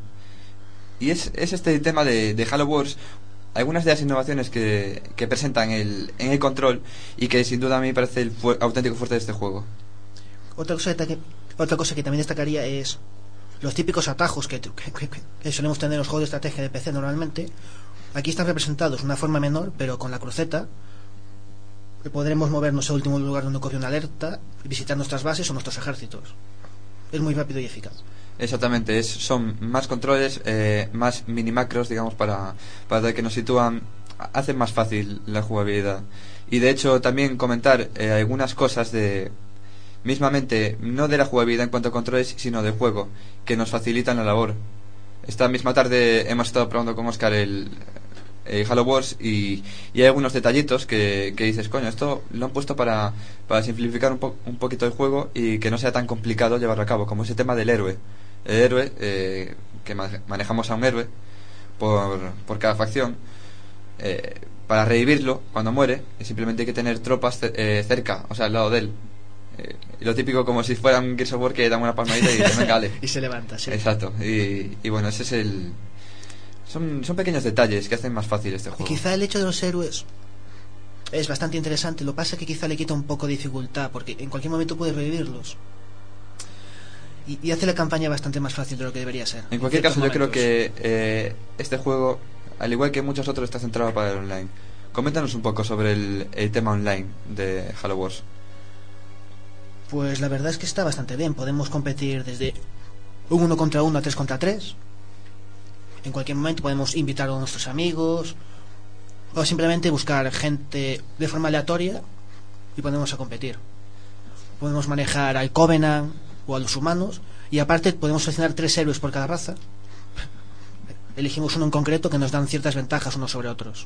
Y es, es este tema de, de Halo Wars, algunas de las innovaciones que, que presentan el, en el control y que sin duda a mí me parece el fu- auténtico fuerte de este juego. Otra cosa que, otra cosa que también destacaría es los típicos atajos que, que, que, que solemos tener en los juegos de estrategia de P C normalmente. Aquí están representados de una forma menor, pero con la cruceta podremos movernos al último lugar donde ocurre una alerta, visitar nuestras bases o nuestros ejércitos. Es muy rápido y eficaz. Exactamente, es, son más controles, eh, más minimacros, digamos, para, para que nos sitúan, hacen más fácil la jugabilidad. Y de hecho también comentar eh, algunas cosas de, mismamente, no de la jugabilidad en cuanto a controles, sino de juego, que nos facilitan la labor. Esta misma tarde hemos estado probando con Oscar el, el Halo Wars y, y hay algunos detallitos que, que dices, coño, esto lo han puesto para, para simplificar un, po- un poquito el juego y que no sea tan complicado llevarlo a cabo, como ese tema del héroe. El héroe, eh, que ma- manejamos a un héroe por, por cada facción, eh, para revivirlo cuando muere, simplemente hay que tener tropas ce- eh, cerca, o sea, al lado de él. Eh, y lo típico como si fuera un Gears of War que da una palmadita y dice, venga, dale. Y se levanta, sí. Exacto, y, y bueno, ese es el... Son, son pequeños detalles que hacen más fácil este Y juego. quizá el hecho de los héroes es bastante interesante. Lo que pasa es que quizá le quita un poco de dificultad, porque en cualquier momento puedes revivirlos. Y, y hace la campaña bastante más fácil de lo que debería ser. En cualquier ciertos caso, yo creo momentos. que eh, este juego, al igual que muchos otros, está centrado para el online. Coméntanos un poco sobre el, el tema online de Halo Wars. Pues la verdad es que está bastante bien. Podemos competir desde un uno contra uno a tres contra tres. En cualquier momento podemos invitar a nuestros amigos o simplemente buscar gente de forma aleatoria y ponemos a competir. Podemos manejar al Covenant o a los humanos y aparte podemos seleccionar tres héroes por cada raza. Elegimos uno en concreto que nos dan ciertas ventajas unos sobre otros.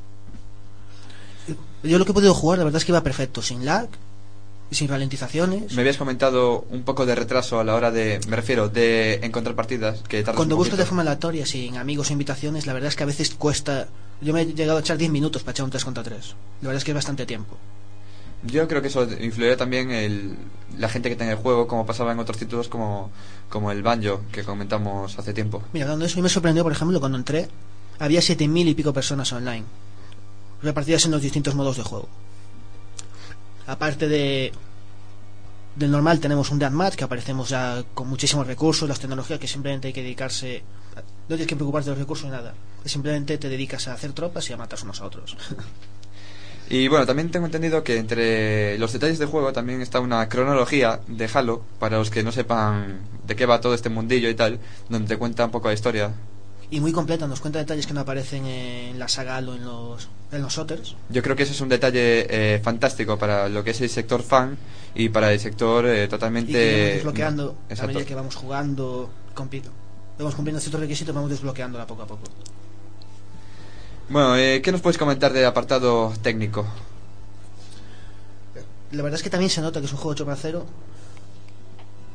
Yo lo que he podido jugar la verdad es que iba perfecto, sin lag y sin ralentizaciones. Me habías comentado un poco de retraso a la hora de, me refiero, de encontrar partidas, que tardas Cuando un buscas de poquito. forma aleatoria, sin amigos o invitaciones, la verdad es que a veces cuesta. Yo me he llegado a echar diez minutos para echar un tres contra tres. La verdad es que es bastante tiempo. Yo creo que eso influirá también el, la gente que tenga el juego, como pasaba en otros títulos como, como el Banjo, que comentamos hace tiempo. Mira, hablando de eso, a mí me sorprendió, por ejemplo, cuando entré, había siete mil y pico personas online, repartidas en los distintos modos de juego. Aparte de del normal, tenemos un deathmatch, que aparecemos ya con muchísimos recursos, las tecnologías que simplemente hay que dedicarse. No tienes que preocuparte de los recursos ni nada. Simplemente te dedicas a hacer tropas y a matar unos a otros. Y bueno, también tengo entendido que entre los detalles del juego también está una cronología de Halo, para los que no sepan de qué va todo este mundillo y tal, donde te cuenta un poco la historia. Y muy completa, nos cuenta detalles que no aparecen en la saga Halo, en los, en los Shooters. Yo creo que ese es un detalle eh, fantástico para lo que es el sector fan y para el sector eh, totalmente... Y que vamos desbloqueando a Exacto. medida que vamos jugando, compi- vamos cumpliendo ciertos requisitos, vamos desbloqueándola poco a poco. Bueno, eh, ¿qué nos puedes comentar del apartado técnico? La verdad es que también se nota que es un juego hecho para cero.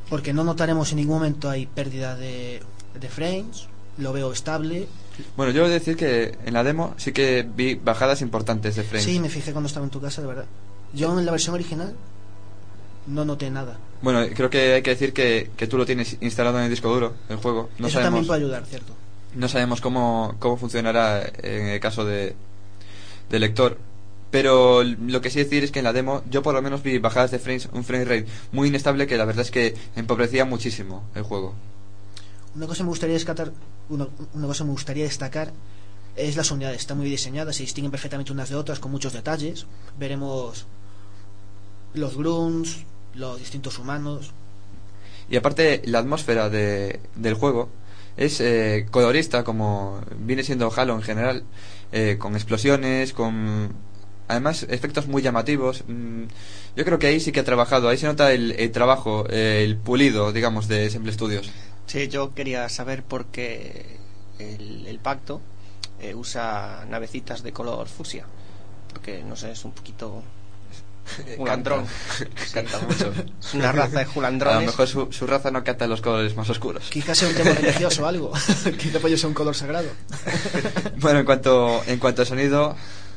porque no notaremos en ningún momento hay pérdida de, de frames, lo veo estable. Bueno, yo he de decir que en la demo sí que vi bajadas importantes de frames. Sí, me fijé cuando estaba en tu casa, de verdad. Yo en la versión original no noté nada. Bueno, creo que hay que decir que, que tú lo tienes instalado en el disco duro, el juego. No Eso sabemos, también puede ayudar, ¿cierto? No sabemos cómo, cómo funcionará en el caso de, de lector. Pero lo que sí decir es que en la demo yo por lo menos vi bajadas de frames, un frame rate muy inestable que la verdad es que empobrecía muchísimo el juego. Una cosa me gustaría destacar, una, una cosa me gustaría destacar es las unidades. Están muy diseñadas, se distinguen perfectamente unas de otras con muchos detalles. Veremos los grunts, los distintos humanos. Y aparte la atmósfera de, del juego es eh, colorista como viene siendo Halo en general, eh, con explosiones, con además efectos muy llamativos. Yo creo que ahí sí que ha trabajado, ahí se nota el, el trabajo, el pulido, digamos, de Ensemble Studios. Sí, yo quería saber por qué el, el pacto eh, usa navecitas de color fucsia, porque no sé, es un poquito julandrón. Canta mucho. Es una raza de julandrones. A lo mejor su, su raza no canta los colores más oscuros. Quizás sea un tema religioso o algo. Quizás puede ser un color sagrado. Bueno, en cuanto en cuanto a sonido,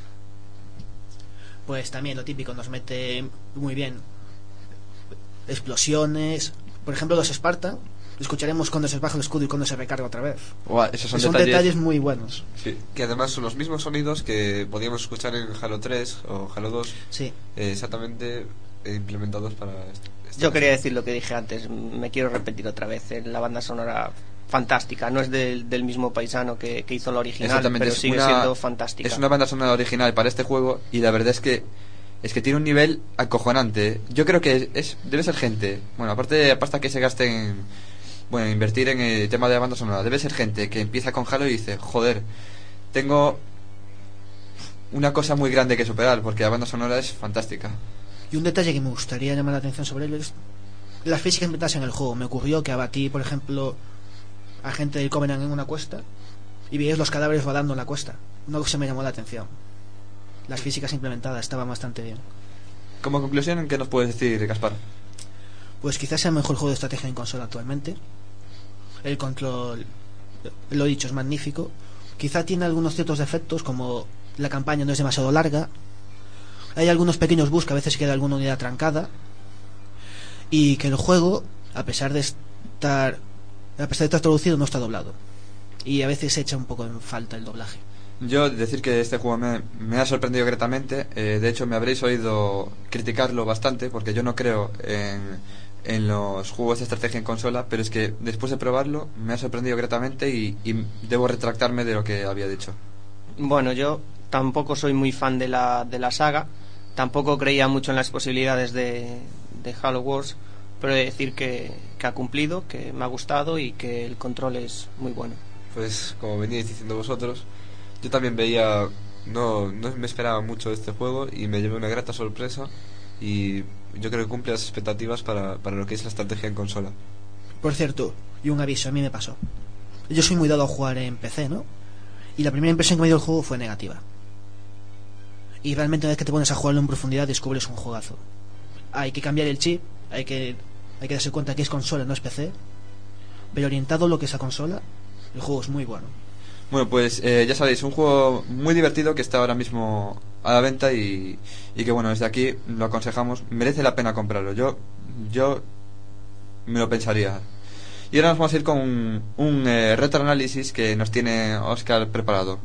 pues también lo típico, nos mete muy bien explosiones. Por ejemplo, los Spartan, escucharemos cuando se baja el escudo y cuando se recarga otra vez. wow, esos son, son detalles, detalles muy buenos. Sí. Que además son los mismos sonidos que podíamos escuchar en Halo tres o Halo dos. Sí. Eh, exactamente eh, implementados para esto. Yo quería decir lo que dije antes, me quiero repetir otra vez. La banda sonora fantástica, no es del, del mismo paisano que, que hizo la original, pero es sigue una, siendo fantástica. Es una banda sonora original para este juego y la verdad es que es que tiene un nivel acojonante. Yo creo que es, es debe ser gente, bueno, aparte de la pasta que se gaste en bueno, invertir en el tema de la banda sonora, debe ser gente que empieza con Halo y dice, joder, tengo una cosa muy grande que superar, porque la banda sonora es fantástica. Y un detalle que me gustaría llamar la atención sobre él es las físicas implementadas en el juego. Me ocurrió que abatí, por ejemplo, a gente del Covenant en una cuesta y veíais los cadáveres rodando en la cuesta. No se me llamó la atención. Las físicas implementadas estaban bastante bien. Como conclusión, ¿qué nos puedes decir, Gaspar? Pues quizás sea el mejor juego de estrategia en consola actualmente. El control, lo dicho, es magnífico. Quizá tiene algunos ciertos defectos, como la campaña no es demasiado larga. Hay algunos pequeños bugs que a veces queda alguna unidad trancada. Y que el juego, a pesar de estar a pesar de estar traducido, no está doblado. Y a veces se echa un poco en falta el doblaje. Yo decir que este juego me, me ha sorprendido gratamente. Eh, de hecho, me habréis oído criticarlo bastante, porque yo no creo en, en los juegos de estrategia en consola, pero es que después de probarlo me ha sorprendido gratamente y, y debo retractarme de lo que había dicho. Bueno, yo tampoco soy muy fan de la, de la saga, tampoco creía mucho en las posibilidades de, de Halo Wars, pero he de decir que, que ha cumplido, que me ha gustado y que el control es muy bueno. Pues como veníais diciendo vosotros, yo también veía, no, no me esperaba mucho de este juego y me llevé una grata sorpresa y yo creo que cumple las expectativas para, para lo que es la estrategia en consola. Por cierto, y un aviso, a mí me pasó. Yo soy muy dado a jugar en P C, ¿no? Y la primera impresión que me dio el juego fue negativa. Y realmente una vez que te pones a jugarlo en profundidad descubres un juegazo. Hay que cambiar el chip, hay que, hay que darse cuenta que es consola, no es P C. Pero orientado a lo que es a consola, el juego es muy bueno. Bueno, pues eh, ya sabéis, un juego muy divertido que está ahora mismo a la venta y, y que bueno, desde aquí lo aconsejamos, merece la pena comprarlo. Yo yo me lo pensaría. Y ahora nos vamos a ir con un, un eh, retroanálisis que nos tiene Óscar preparado.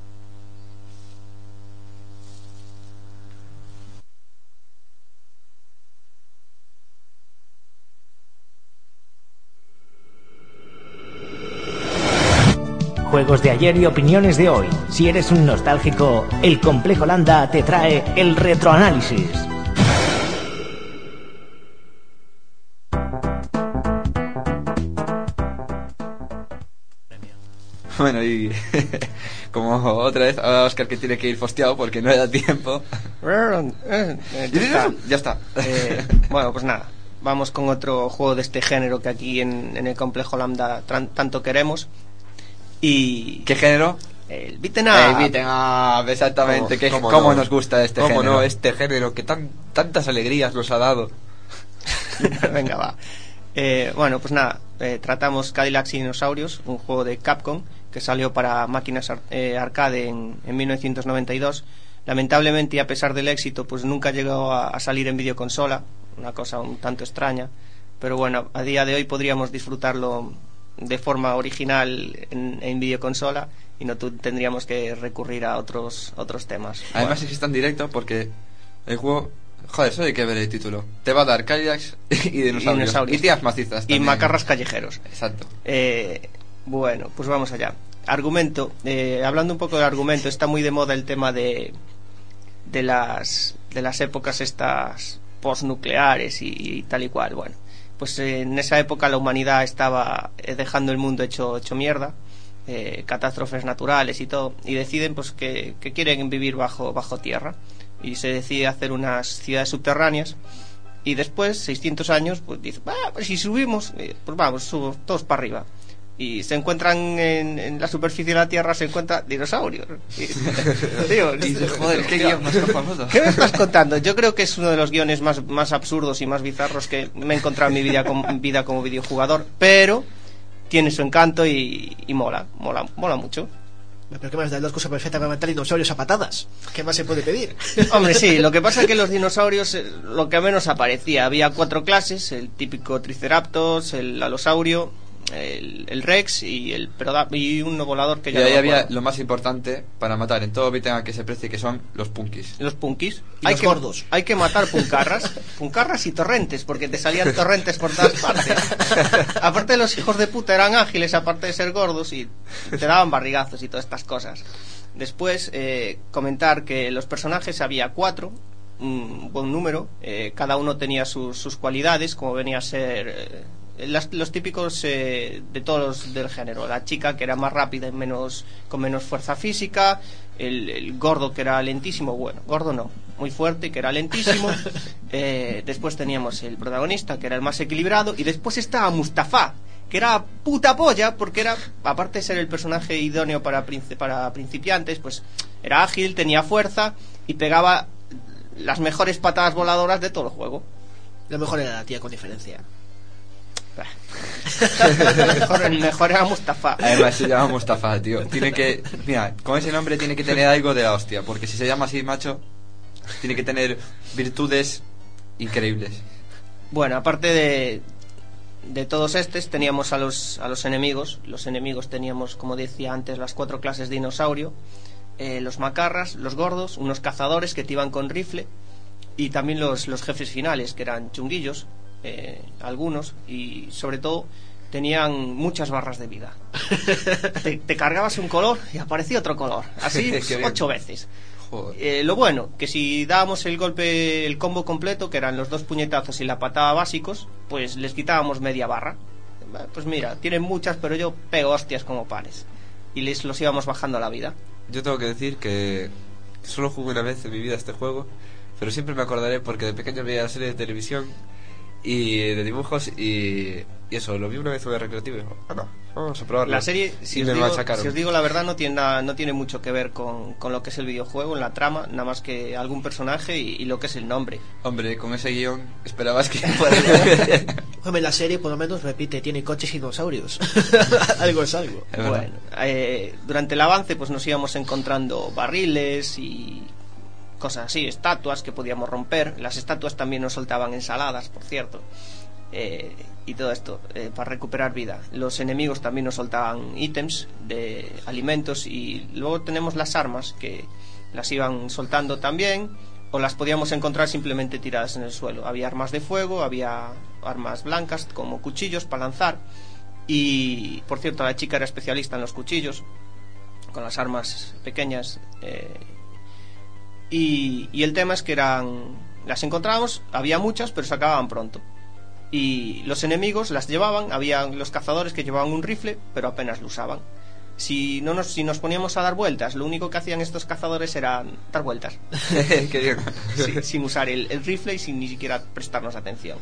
Juegos de ayer y opiniones de hoy. Si eres un nostálgico, el Complejo Landa te trae el retroanálisis. Bueno, y como otra vez a Óscar que tiene que ir fosteado porque no le da tiempo. Eh, ya está. Ya está. Eh, bueno, pues nada, vamos con otro juego de este género que aquí en, en el Complejo Lambda tran, tanto queremos. Y ¿qué género? El beat'em up. El beat'em up, exactamente. ¿Cómo, cómo, cómo no? nos gusta este ¿Cómo género? no? Este género que tan, tantas alegrías nos ha dado. Venga, va. Eh, bueno, pues nada, eh, tratamos Cadillacs y Dinosaurios, un juego de Capcom que salió para máquinas ar- eh, arcade en, en mil novecientos noventa y dos. Lamentablemente, y a pesar del éxito, pues nunca llegó a, a salir en videoconsola, una cosa un tanto extraña. Pero bueno, a día de hoy podríamos disfrutarlo de forma original en, en videoconsola y no tu- tendríamos que recurrir a otros otros temas. Además Bueno, es que está en directo porque el juego... Joder, eso hay que ver el título. Te va a dar Cadillacs y dinosaurios. Y, dinosaurios. tías macizas y también. macarras callejeros. Exacto. Eh, bueno, pues vamos allá. Argumento. Eh, hablando un poco del argumento, está muy de moda el tema de de las de las épocas estas postnucleares y, y tal y cual. Bueno, pues eh, en esa época la humanidad estaba eh, dejando el mundo hecho hecho mierda, eh, catástrofes naturales y todo, y deciden pues que, que quieren vivir bajo bajo tierra y se decide hacer unas ciudades subterráneas. Y después, seiscientos años, pues dice, ah, pues si subimos, eh, pues vamos, subo todos para arriba. Y se encuentran en, en la superficie de la Tierra, se encuentran dinosaurios. Y, tío, Y dices, joder, qué guión más cojonudo. ¿qué me estás contando? Yo creo que es uno de los guiones más, más absurdos y más bizarros que me he encontrado en mi vida como, vida como videojugador, pero tiene su encanto y, y mola, mola, mola mucho. Pero qué más da, la excusa perfecta para matar dinosaurios a patadas. ¿Qué más se puede pedir? Hombre, sí, lo que pasa es que los dinosaurios, eh, lo que menos aparecía, había cuatro clases, el típico Triceratops, el Alosaurio, el, el Rex y el Peroda- y uno volador que Y ya ahí no me había acuerdo. lo más importante para matar en todo beat'em up que se precie, que son los punkis. Los punkis. Y hay los que, gordos. Hay que matar puncarras, puncarras y torrentes, porque te salían torrentes por todas partes. Aparte, los hijos de puta eran ágiles, aparte de ser gordos, y te daban barrigazos y todas estas cosas. Después, eh, comentar que los personajes había cuatro, un buen número, eh, cada uno tenía sus, sus cualidades, como venía a ser... Eh, las- los típicos eh, de todos los del género. La chica que era más rápida y menos con menos fuerza física, el, el gordo que era lentísimo, bueno, gordo no, muy fuerte, que era lentísimo. Eh, después teníamos el protagonista, que era el más equilibrado, y después estaba Mustafa, que era puta polla, porque era, aparte de ser el personaje idóneo para, princi- para principiantes, pues era ágil, tenía fuerza y pegaba las mejores patadas voladoras de todo el juego. Lo mejor era la tía, con diferencia. el, mejor, el mejor era Mustafa. Además se llama Mustafa, tío. Tiene que... Mira, con ese nombre tiene que tener algo de la hostia, porque si se llama así, macho, tiene que tener virtudes increíbles. Bueno, aparte de, de todos estos, teníamos a los, a los enemigos. Los enemigos teníamos, como decía antes, las cuatro clases de dinosaurio. Eh, los macarras, los gordos, unos cazadores que te iban con rifle. Y también los, los jefes finales, que eran chunguillos, eh, algunos. Y sobre todo, tenían muchas barras de vida. te, te cargabas un color y aparecía otro color. Así Qué bien. ocho veces. Joder. Eh, lo bueno, que si dábamos el golpe, el combo completo, que eran los dos puñetazos y la patada básicos, pues les quitábamos media barra. Eh, Pues mira, tienen muchas, pero yo pego hostias como pares. Y les los íbamos bajando a la vida. Yo tengo que decir que solo jugué una vez en mi vida este juego, pero siempre me acordaré porque de pequeño veía la serie de televisión y de dibujos y, y eso, lo vi una vez en el recreativo y digo, ah, no, vamos a probarlo. La serie, si Y os, me digo, machacaron. si os digo la verdad, no tiene, nada- no tiene mucho que ver con, con lo que es el videojuego, en la trama, nada más que algún personaje y, y lo que es el nombre. Hombre, con ese guión esperabas que fuera... Hombre, la serie por lo menos repite, tiene coches y dinosaurios. Algo es algo. Es verdad. Bueno, eh, durante el avance pues nos íbamos encontrando barriles y cosas así, estatuas que podíamos romper. Las estatuas también nos soltaban ensaladas, por cierto, eh, y todo esto eh, para recuperar vida. Los enemigos también nos soltaban ítems de alimentos y luego tenemos las armas que las iban soltando también o las podíamos encontrar simplemente tiradas en el suelo. Había armas de fuego, había armas blancas como cuchillos para lanzar. Y por cierto, la chica era especialista en los cuchillos, con las armas pequeñas. eh, y, y el tema es que eran, las encontrábamos, había muchas, pero se acababan pronto. Y los enemigos las llevaban, había los cazadores que llevaban un rifle, pero apenas lo usaban. Si no nos, si nos poníamos a dar vueltas, lo único que hacían estos cazadores era dar vueltas, Qué bien. sí, sin usar el, el rifle y sin ni siquiera prestarnos atención.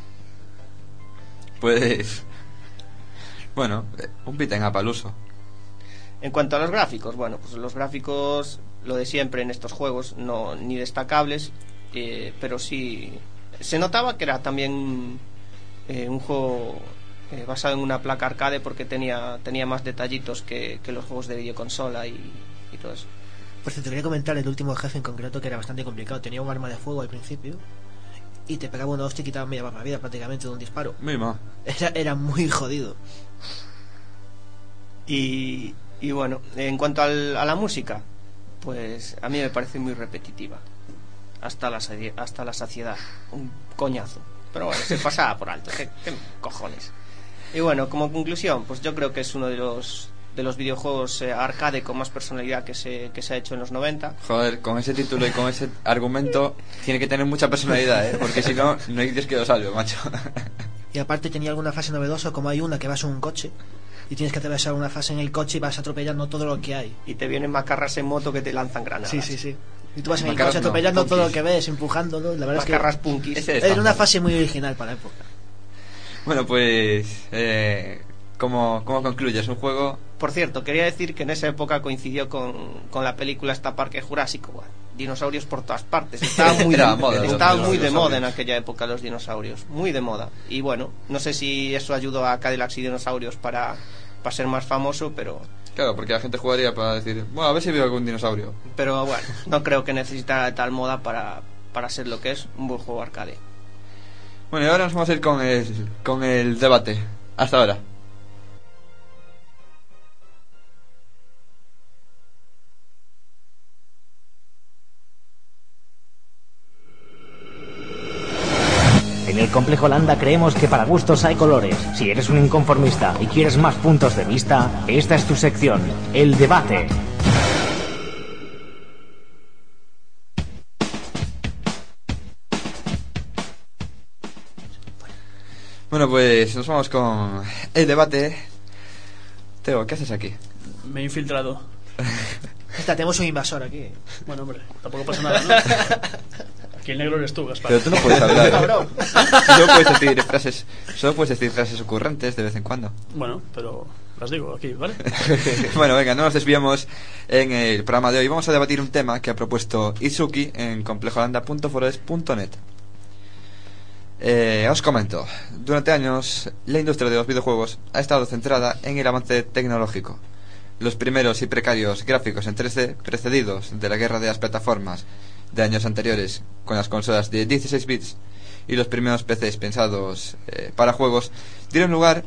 Pues... Bueno, eh, un beat'em up al uso. En cuanto a los gráficos, bueno, pues los gráficos, lo de siempre en estos juegos, no ni destacables, eh, pero sí se notaba que era también eh, un juego eh, basado en una placa arcade porque tenía tenía más detallitos que, que los juegos de videoconsola y, y todo eso. Por cierto, quería comentar el último jefe en concreto, que era bastante complicado. Tenía un arma de fuego al principio y te pegaba una hostia y quitaba media barra de vida prácticamente de un disparo. Mima. Era, era muy jodido. Y, y bueno, en cuanto al, a la música, pues a mí me parece muy repetitiva. Hasta la, hasta la saciedad. Un coñazo. Pero bueno, se pasaba por alto. ¿Qué, qué cojones? Y bueno, como conclusión, pues yo creo que es uno de los de los videojuegos eh, arcade con más personalidad que se, que se ha hecho en los noventa. Joder, con ese título y con ese argumento tiene que tener mucha personalidad, ¿eh? Porque si no, no hay Dios que lo salve, macho. Y aparte tenía alguna fase novedosa, como hay una que vas en un coche y tienes que atravesar una fase en el coche y vas atropellando todo lo que hay. Y te vienen macarras en moto que te lanzan granadas. Sí, sí, sí. Y tú vas en el Macarras coche atropellando no, todo lo punkis. que ves, empujándolo. La verdad Macarras es que punkis. Ese es era una fan. fase muy original para la época. Bueno, pues... Eh, ¿cómo, ¿Cómo concluyes un juego? Por cierto, quería decir que en esa época coincidió con, con la película esta Parque Jurásico. Buah, dinosaurios por todas partes. Estaba muy Era de, moda, los estaba muy de dinosaurios. moda en aquella época los dinosaurios. Muy de moda. Y bueno, no sé si eso ayudó a Cadillacs y Dinosaurios para, para ser más famoso, pero... Claro, porque la gente jugaría para decir, bueno, a ver si veo algún dinosaurio. Pero bueno, no creo que necesitara de tal moda para, para ser lo que es un buen juego arcade. Bueno, y ahora nos vamos a ir con el, con el debate. Hasta ahora. En el Complejo Landa creemos que para gustos hay colores. Si eres un inconformista y quieres más puntos de vista, esta es tu sección, el debate. Bueno, pues nos vamos con el debate. Teo, ¿qué haces aquí? Me he infiltrado. Esta, tenemos un invasor aquí. Bueno, hombre, tampoco pasa nada, ¿no? Aquí el negro eres tú, Gaspar. Pero tú no puedes hablar. Cabrón. Solo puedes decir frases, solo puedes decir frases ocurrentes de vez en cuando. Bueno, pero las digo aquí, ¿vale? Bueno, venga, no nos desviamos en el programa de hoy. Vamos a debatir un tema que ha propuesto Izuki en complejoholanda punto forest punto net. Eh, os comento, durante años la industria de los videojuegos ha estado centrada en el avance tecnológico. Los primeros y precarios gráficos en tres D, precedidos de la guerra de las plataformas de años anteriores con las consolas de dieciséis bits y los primeros P Cs pensados eh, para juegos, dieron lugar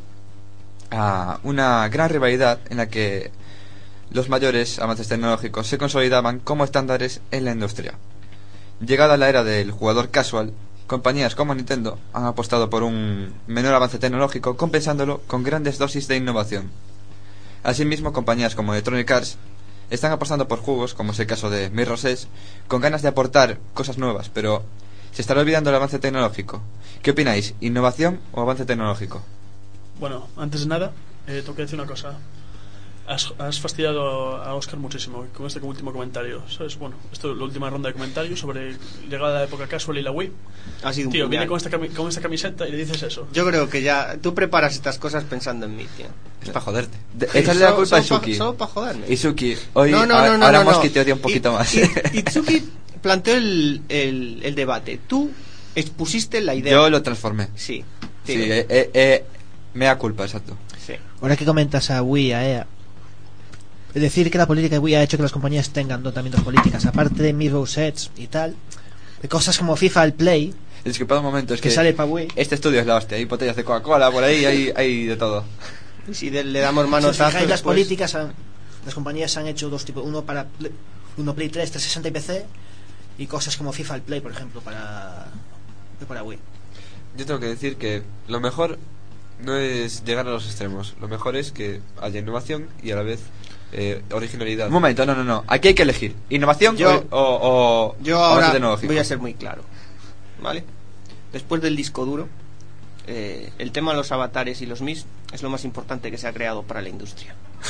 a una gran rivalidad en la que los mayores avances tecnológicos se consolidaban como estándares en la industria. Llegada la era del jugador casual, compañías como Nintendo han apostado por un menor avance tecnológico, compensándolo con grandes dosis de innovación. Asimismo, compañías como Electronic Arts están apostando por juegos, como es el caso de Mirror's Edge, con ganas de aportar cosas nuevas, pero se estará olvidando el avance tecnológico. ¿Qué opináis? ¿Innovación o avance tecnológico? Bueno, antes de nada, eh, tengo que decir una cosa. Has, has fastidiado a Oscar muchísimo con este último comentario, ¿sabes? Bueno, esto es la última ronda de comentarios sobre llegada de la época casual y la Wii. Ha sido un Tío, puñal. viene con esta, cami- con esta camiseta y le dices eso. Yo creo que ya tú preparas estas cosas pensando en mí, tío. Es para joderte. De, Sí, échale la solo- culpa a solo pa- Izuki. solo pa' joderme. Izuki, hoy No, no, a- no, no, ahora no, Mosky no. te odia un poquito I- más. I- Itsuki planteó el, el, el debate. Tú expusiste la idea. Yo lo transformé. Sí. Sí, dilo. eh, eh, eh, mea culpa, exacto. Sí. Ahora que comentas a Wii, a E A, es decir que la política de Wii ha hecho que las compañías tengan tratamientos políticas, aparte de Mirror's Edge y tal, de cosas como FIFA al Play, Disculpad un momento, es que que, sale para Wii. este estudio es la hostia. Hay botellas de Coca-Cola por ahí, hay, hay de todo. Y si de- le damos Si os manotazos, fijáis, las pues, políticas, han- las compañías han hecho dos tipos, uno para Play, uno Play tres, trescientos sesenta y P C, y cosas como FIFA al Play, por ejemplo, para, para Wii. Yo tengo que decir que lo mejor no es llegar a los extremos. Lo mejor es que haya innovación y a la vez eh, originalidad. Un momento, no, no, no. Aquí hay que elegir. ¿Innovación Yo- o, o, o Yo avance ahora tecnológico? voy a ser muy claro, ¿vale? Después del disco duro, eh, el tema de los avatares y los M I S es lo más importante que se ha creado para la industria.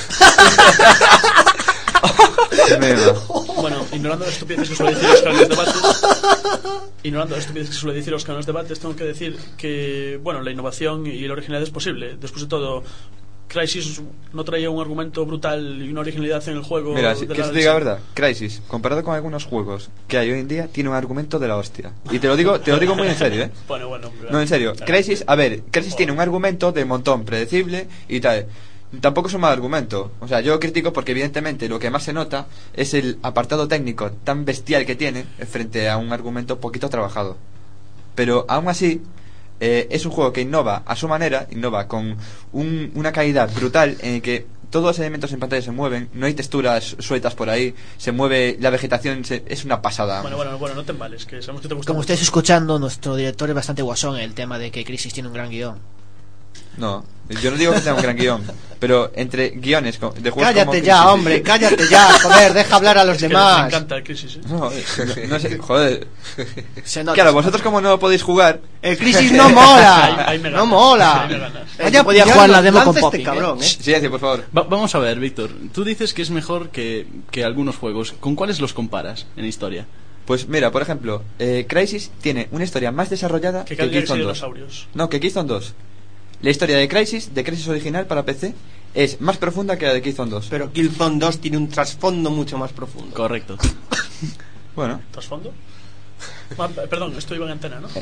Venga. Bueno, ignorando las estupideces que suele decir Oscar en los debates, ignorando las estupideces que suele decir Oscar en los debates, tengo que decir que, bueno, la innovación y la originalidad es posible. Después de todo, Crysis no traía un argumento brutal y una originalidad en el juego. Mira, si, de que la te diga la leche. verdad, Crysis, comparado con algunos juegos que hay hoy en día, tiene un argumento de la hostia. Y te lo digo, te lo digo muy en serio, ¿eh? Bueno, bueno, No, en serio. claro. Crysis, a ver, Crysis tiene un argumento de montón predecible y tal. Tampoco es un mal argumento. O sea, yo critico porque evidentemente lo que más se nota es el apartado técnico tan bestial que tiene frente a un argumento poquito trabajado. Pero aún así, eh, es un juego que innova a su manera, innova con un, una calidad brutal en el que todos los elementos en pantalla se mueven, no hay texturas sueltas por ahí, se mueve la vegetación, se, es una pasada. Bueno, bueno, bueno, no te embales, que sabemos que te gusta. Como mucho. estáis escuchando, nuestro director es bastante guasón en el tema de que Crisis tiene un gran guión. No, yo no digo que sea un gran guión, pero entre guiones co- de juegos Cállate como ya, Crisis- hombre, cállate ya, joder, deja hablar a los Es que demás. nos encanta el Crisis, ¿eh? No, eh, no, no sé, joder. Se nota, Claro, se vosotros como no podéis jugar, El Crisis no Ahí- mola, ahí me no ganas, mola. ahí me ganas. Vaya, podía ya jugar la nos demo con lanza Poppy, este ¿eh? cabrón, ¿eh? silencio, por favor. Va- vamos a ver, Víctor. Tú dices que es mejor que, que algunos juegos. ¿Con cuáles los comparas en historia? Pues mira, por ejemplo, eh, Crysis tiene una historia más desarrollada Que que Cadillacs y Killzone dos. dinosaurios. No, que Killzone dos. La historia de Crysis, de Crysis original para P C, es más profunda que la de Killzone dos. Pero Killzone dos tiene un trasfondo mucho más profundo. Correcto. Bueno, ¿Trasfondo? Ah, p- perdón, esto iba en antena, ¿no?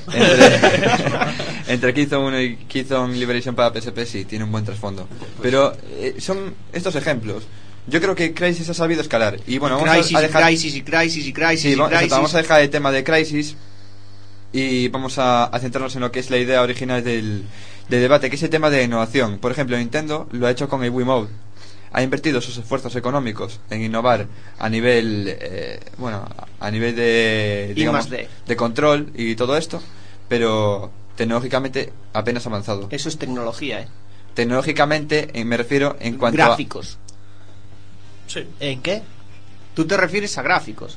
entre, entre Killzone uno y Killzone Liberation para P S P sí, tiene un buen trasfondo. Pero eh, son estos ejemplos. Yo creo que Crysis ha sabido escalar. Y bueno, vamos Crisis, a dejar... y Crisis y Crisis y Crisis Sí, y va- exacto, Crisis. vamos a dejar el tema de Crysis y vamos a, a centrarnos en lo que es la idea original del, del debate, que es el tema de innovación. Por ejemplo, Nintendo lo ha hecho con el Wiimote. Ha invertido sus esfuerzos económicos en innovar a nivel, eh, bueno, a nivel de, I digamos, más D. de control y todo esto, pero tecnológicamente apenas avanzado. Eso es tecnología, ¿eh? Tecnológicamente, eh, me refiero en cuanto Gráficos. Sí. ¿En qué? Tú te refieres a gráficos.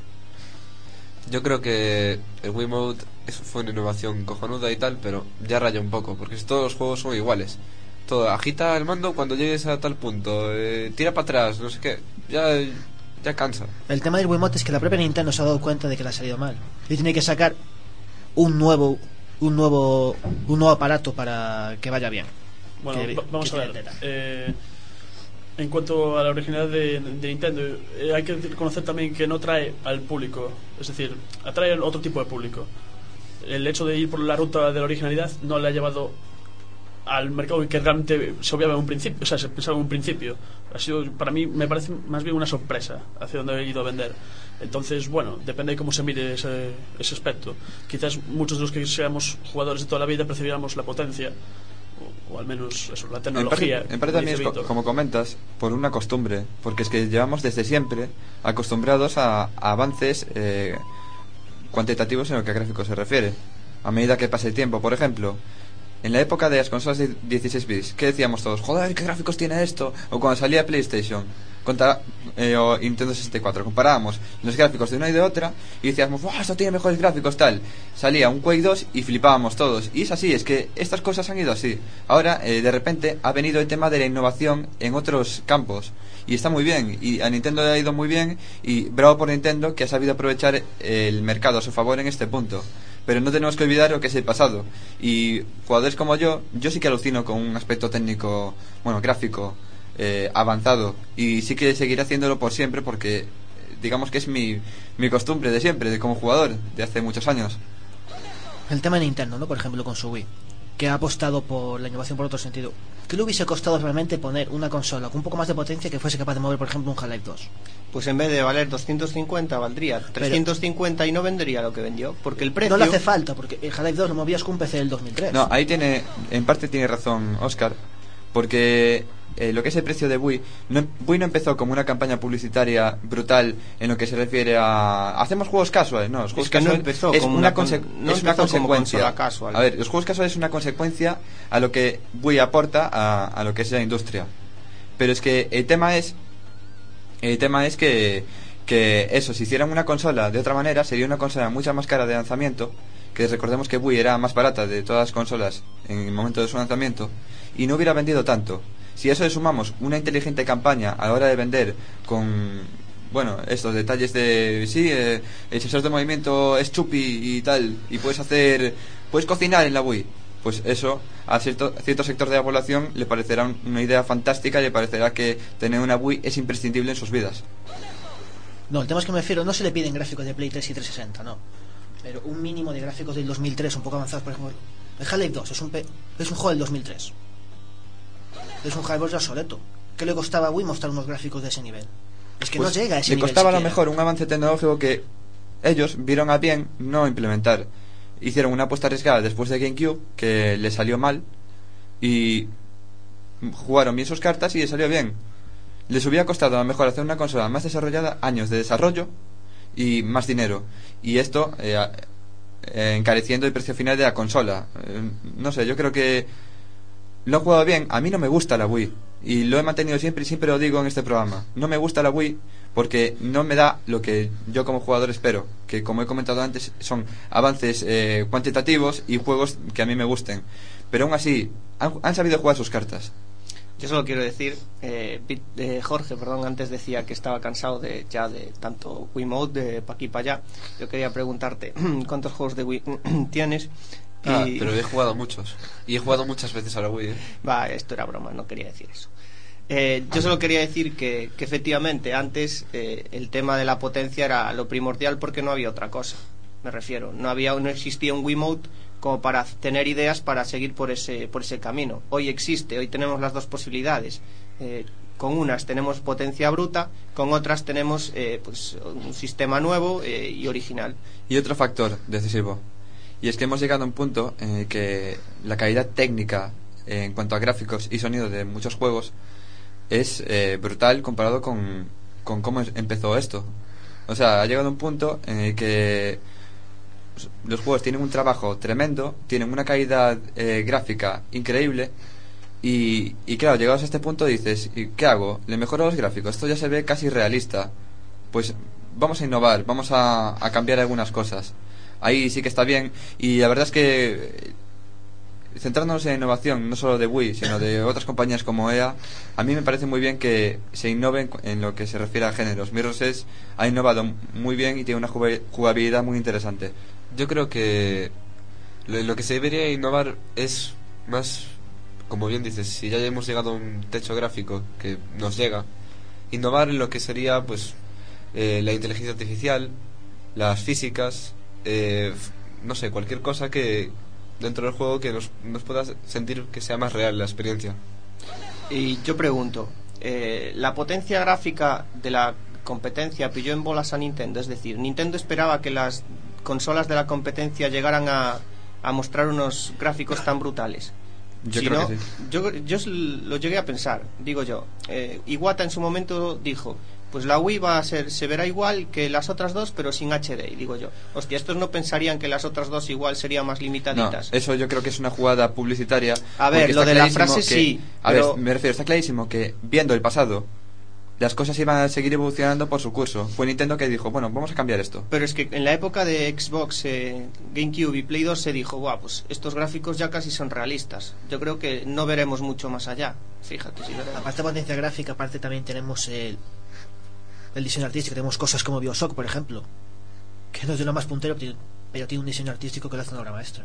Yo creo que el Wiimote es- fue una innovación cojonuda y tal, pero ya raya un poco, porque todos los juegos son iguales. Todo, agita el mando cuando llegues a tal punto, eh, tira para atrás, no sé qué, ya, ya cansa. El tema del Wiimote es que la propia Nintendo se ha dado cuenta de que le ha salido mal y tiene que sacar un nuevo un nuevo un nuevo aparato para que vaya bien. Bueno, Que- va- vamos que a ver. tiene tela. Eh, en cuanto a la originalidad de, de Nintendo, eh, hay que reconocer también que no trae al público, es decir, atrae a otro tipo de público. El hecho de ir por la ruta de la originalidad no le ha llevado al mercado que realmente se obviaba en un principio, o sea, se pensaba en un principio. Ha sido, para mí, me parece más bien una sorpresa hacia dónde he ido a vender. Entonces, bueno, depende de cómo se mire ese, ese aspecto. Quizás muchos de los que seamos jugadores de toda la vida percibiéramos la potencia, o, o al menos eso, la En tecnología. parte, en parte como también es, dice co- Víctor. como comentas, por una costumbre, porque es que llevamos desde siempre acostumbrados a, a avances eh, cuantitativos en lo que a gráficos se refiere. A medida que pasa el tiempo, por ejemplo, en la época de las consolas de dieciséis bits, ¿qué decíamos todos? Joder, ¿qué gráficos tiene esto? O cuando salía PlayStation contra, eh, o Nintendo sesenta y cuatro, comparábamos los gráficos de una y de otra y decíamos, ¡wow! Esto tiene mejores gráficos, tal. Salía un Quake dos y flipábamos todos. Y es así, es que estas cosas han ido así. Ahora, eh, de repente, ha venido el tema de la innovación en otros campos. Y está muy bien, y a Nintendo le ha ido muy bien, y bravo por Nintendo que ha sabido aprovechar el mercado a su favor en este punto. Pero no tenemos que olvidar lo que es el pasado. Y jugadores como yo, yo sí que alucino con un aspecto técnico, bueno, gráfico, eh, avanzado. Y sí que seguiré haciéndolo por siempre porque, eh, digamos que es mi, mi costumbre de siempre, de como jugador, de hace muchos años. El tema de Nintendo, ¿no? Por ejemplo, con su Wii, que ha apostado por la innovación por otro sentido. ¿Qué le hubiese costado realmente poner una consola con un poco más de potencia que fuese capaz de mover, por ejemplo, un Half-Life dos? Pues en vez de valer doscientos cincuenta, valdría trescientos cincuenta y no vendería lo que vendió. Porque el precio... No le hace falta, porque el Half-Life dos lo movías con un P C del dos mil tres. No, ahí tiene, en parte tiene razón Oscar, porque eh, lo que es el precio de Wii, no, Wii no empezó como una campaña publicitaria brutal en lo que se refiere a hacemos juegos casuales, no, los juegos Es que no casuales empezó es como una, una con- conse- no es una empezó como consecuencia. consola casual. A ver, los juegos casuales es una consecuencia a lo que Wii aporta a, a lo que es la industria. Pero es que el tema es el tema es que que eso, si hicieran una consola de otra manera, sería una consola mucho más cara de lanzamiento, que recordemos que Wii era más barata de todas las consolas en el momento de su lanzamiento, y no hubiera vendido tanto. Si a eso le sumamos una inteligente campaña a la hora de vender con, bueno, estos detalles de, sí, eh, el sensor de movimiento es chupi y tal, y puedes hacer, puedes cocinar en la Wii, pues eso a cierto, cierto sector de la población le parecerá una idea fantástica y le parecerá que tener una Wii es imprescindible en sus vidas. No, el tema es que me refiero, no se le piden gráficos de Play tres y trescientos sesenta, no. Pero un mínimo de gráficos del dos mil tres, un poco avanzados, por ejemplo. El Half-Life dos es un, pe- es un juego del dos mil tres. Es un hardware ya obsoleto. ¿Qué le costaba a Wii mostrar unos gráficos de ese nivel? Es que Pues no llega a ese le nivel. costaba a lo siquiera. mejor un avance tecnológico que ellos vieron a bien no implementar. Hicieron una apuesta arriesgada después de GameCube que le salió mal y jugaron bien sus cartas y le salió bien. Les hubiera costado a lo mejor hacer una consola más desarrollada, años de desarrollo y más dinero. Y esto eh, eh, encareciendo el precio final de la consola. Eh, no sé, yo creo que lo he jugado bien. A mí no me gusta la Wii y lo he mantenido siempre y siempre lo digo en este programa. No me gusta la Wii porque no me da lo que yo como jugador espero, que como he comentado antes son avances eh, cuantitativos y juegos que a mí me gusten. Pero aún así han, han sabido jugar sus cartas. Yo solo quiero decir, eh, eh, Jorge, perdón, antes decía que estaba cansado de ya de tanto Wiimote, de pa' aquí pa' allá. Yo quería preguntarte, ¿cuántos juegos de Wii tienes? Ah, Y- pero he jugado muchos. Y he jugado muchas veces a la Wii, ¿eh? Va, esto era broma, no quería decir eso. Eh, yo solo quería decir que, que efectivamente antes eh, el tema de la potencia era lo primordial porque no había otra cosa. Me refiero, no había, no existía un Wiimote como para tener ideas para seguir por ese por ese camino. Hoy existe, hoy tenemos las dos posibilidades. Eh, con unas tenemos potencia bruta, con otras tenemos eh, pues un sistema nuevo eh, y original. Y otro factor decisivo, y es que hemos llegado a un punto en el que la calidad técnica eh, en cuanto a gráficos y sonido de muchos juegos es eh, brutal comparado con, con cómo es- empezó esto. O sea, ha llegado un punto en el que los juegos tienen un trabajo tremendo, tienen una calidad eh, gráfica increíble y, y claro, llegados a este punto dices, ¿y qué hago? ¿Le mejoro los gráficos? Esto ya se ve casi realista. Pues vamos a innovar, vamos a, a cambiar algunas cosas. Ahí sí que está bien y la verdad es que eh, centrándonos en innovación, no solo de Wii, sino de otras compañías como E A, a mí me parece muy bien que se innoven en lo que se refiere a géneros. Mirror's Edge ha innovado muy bien y tiene una juve- jugabilidad muy interesante. Yo creo que lo, lo que se debería innovar es más, como bien dices, si ya hemos llegado a un techo gráfico que nos llega, innovar en lo que sería pues eh, la inteligencia artificial, las físicas, eh, f- no sé, cualquier cosa que dentro del juego que nos, nos pueda sentir que sea más real la experiencia. Y yo pregunto, eh, ¿la potencia gráfica de la competencia pilló en bolas a Nintendo? Es decir, ¿Nintendo esperaba que las consolas de la competencia llegaran a, a mostrar unos gráficos tan brutales? Yo Si creo no, que sí. yo, yo s- lo llegué a pensar, digo yo. Eh, Iwata en su momento dijo, pues la Wii va a ser, se verá igual que las otras dos, pero sin H D. Y digo yo, hostia, estos no pensarían que las otras dos igual serían más No, limitaditas. eso yo creo que es una jugada publicitaria. A ver, porque lo está de la clarísimo frase que- sí, A pero- ver, me refiero, está clarísimo que viendo el pasado, las cosas iban a seguir evolucionando por su curso. Fue Nintendo que dijo, bueno, vamos a cambiar esto. Pero es que en la época de Xbox, eh, GameCube y Play dos se dijo, guau, pues estos gráficos ya casi son realistas. Yo creo que no veremos mucho más allá. Fíjate, si veremos. Aparte de potencia gráfica, aparte también tenemos el, el diseño artístico. Tenemos cosas como Bioshock, por ejemplo, que no es de lo más puntero, pero pero tiene un diseño artístico que le hace una obra maestra.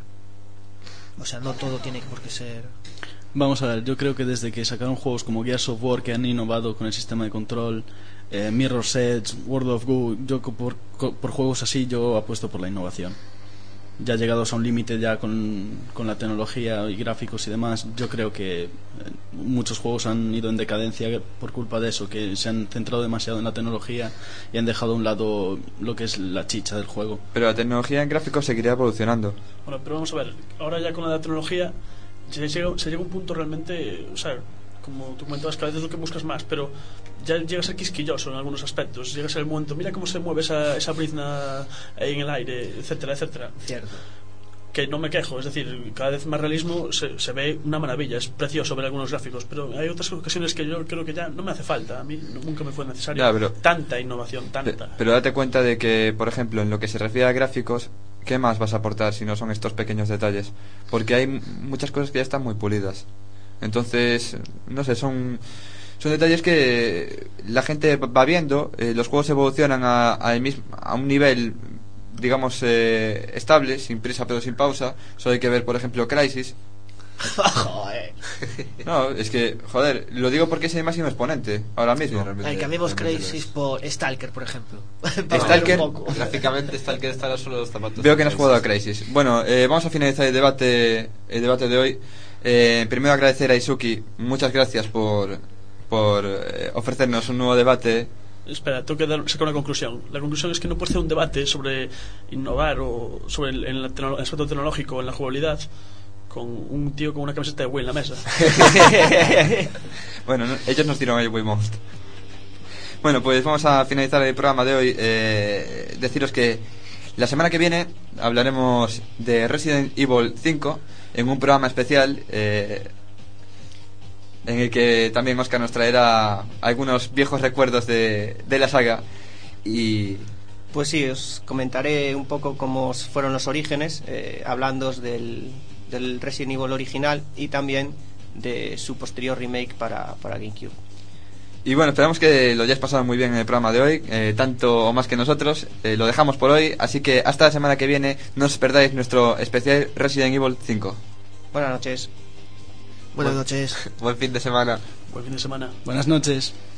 O sea, no todo tiene por qué ser... Vamos a ver, yo creo que desde que sacaron juegos como Gears of War, que han innovado con el sistema de control, eh, Mirror's Edge, World of Goo, yo co- por, co- por juegos así yo apuesto por la innovación. Ya llegados a un límite ya con, con la tecnología y gráficos y demás, yo creo que eh, muchos juegos han ido en decadencia por culpa de eso, que se han centrado demasiado en la tecnología y han dejado a un lado lo que es la chicha del juego. Pero la tecnología en gráficos seguiría evolucionando. Bueno, pero vamos a ver, ahora ya con la tecnología se llega, se llega a un punto realmente, o sea, como tú comentabas, que a veces lo que buscas más, pero ya llega a ser quisquilloso en algunos aspectos. Llega a ser el momento, mira cómo se mueve esa, esa brizna en el aire, etcétera, etcétera. Cierto. Que no me quejo, es decir, cada vez más realismo, se, se ve una maravilla, es precioso ver algunos gráficos, pero hay otras ocasiones que yo creo que ya no me hace falta, a mí no- nunca me fue necesario Ya, pero- tanta innovación, tanta. Pe- Pero date cuenta de que, por ejemplo, en lo que se refiere a gráficos, ¿qué más vas a aportar si no son estos pequeños detalles? Porque hay m- muchas cosas que ya están muy pulidas. Entonces, no sé, son son detalles que la gente va viendo, eh, los juegos evolucionan a, a, el mismo, a un nivel, digamos, eh, estable, sin prisa pero sin pausa. Solo hay que ver, por ejemplo, Crysis, Joder. No, es que, joder, lo digo porque es el máximo exponente ahora mismo. Sí, realmente. Ay, cambiemos realmente Crysis lo por Stalker, por ejemplo. Stalker, un poco. Gráficamente Stalker está solo los zapatos. Veo que no has jugado a Crysis. Crysis. Bueno, eh, vamos a finalizar el debate el debate de hoy. Eh, primero agradecer a Izuki, muchas gracias por, por eh, ofrecernos un nuevo debate. Espera, tengo que dar, sacar una conclusión. La conclusión es que no puedes hacer un debate sobre innovar o sobre el, en el, tecno- el aspecto tecnológico, en la jugabilidad, con un tío con una camiseta de Wii en la mesa. Bueno, no, ellos nos dieron el Wiimote. Bueno, pues vamos a finalizar el programa de hoy. Eh, deciros que la semana que viene hablaremos de Resident Evil cinco en un programa especial eh, en el que también Oscar nos traerá algunos viejos recuerdos de, de la saga. Y Pues sí, os comentaré un poco cómo fueron los orígenes, eh, hablando del, del Resident Evil original y también de su posterior remake para, para GameCube. Y bueno, esperamos que lo hayáis pasado muy bien en el programa de hoy, eh, tanto o más que nosotros. Eh, lo dejamos por hoy, así que hasta la semana que viene. No os perdáis nuestro especial Resident Evil cinco. Buenas noches. Buenas noches. Buen fin de semana. Buen fin de semana. Buenas noches.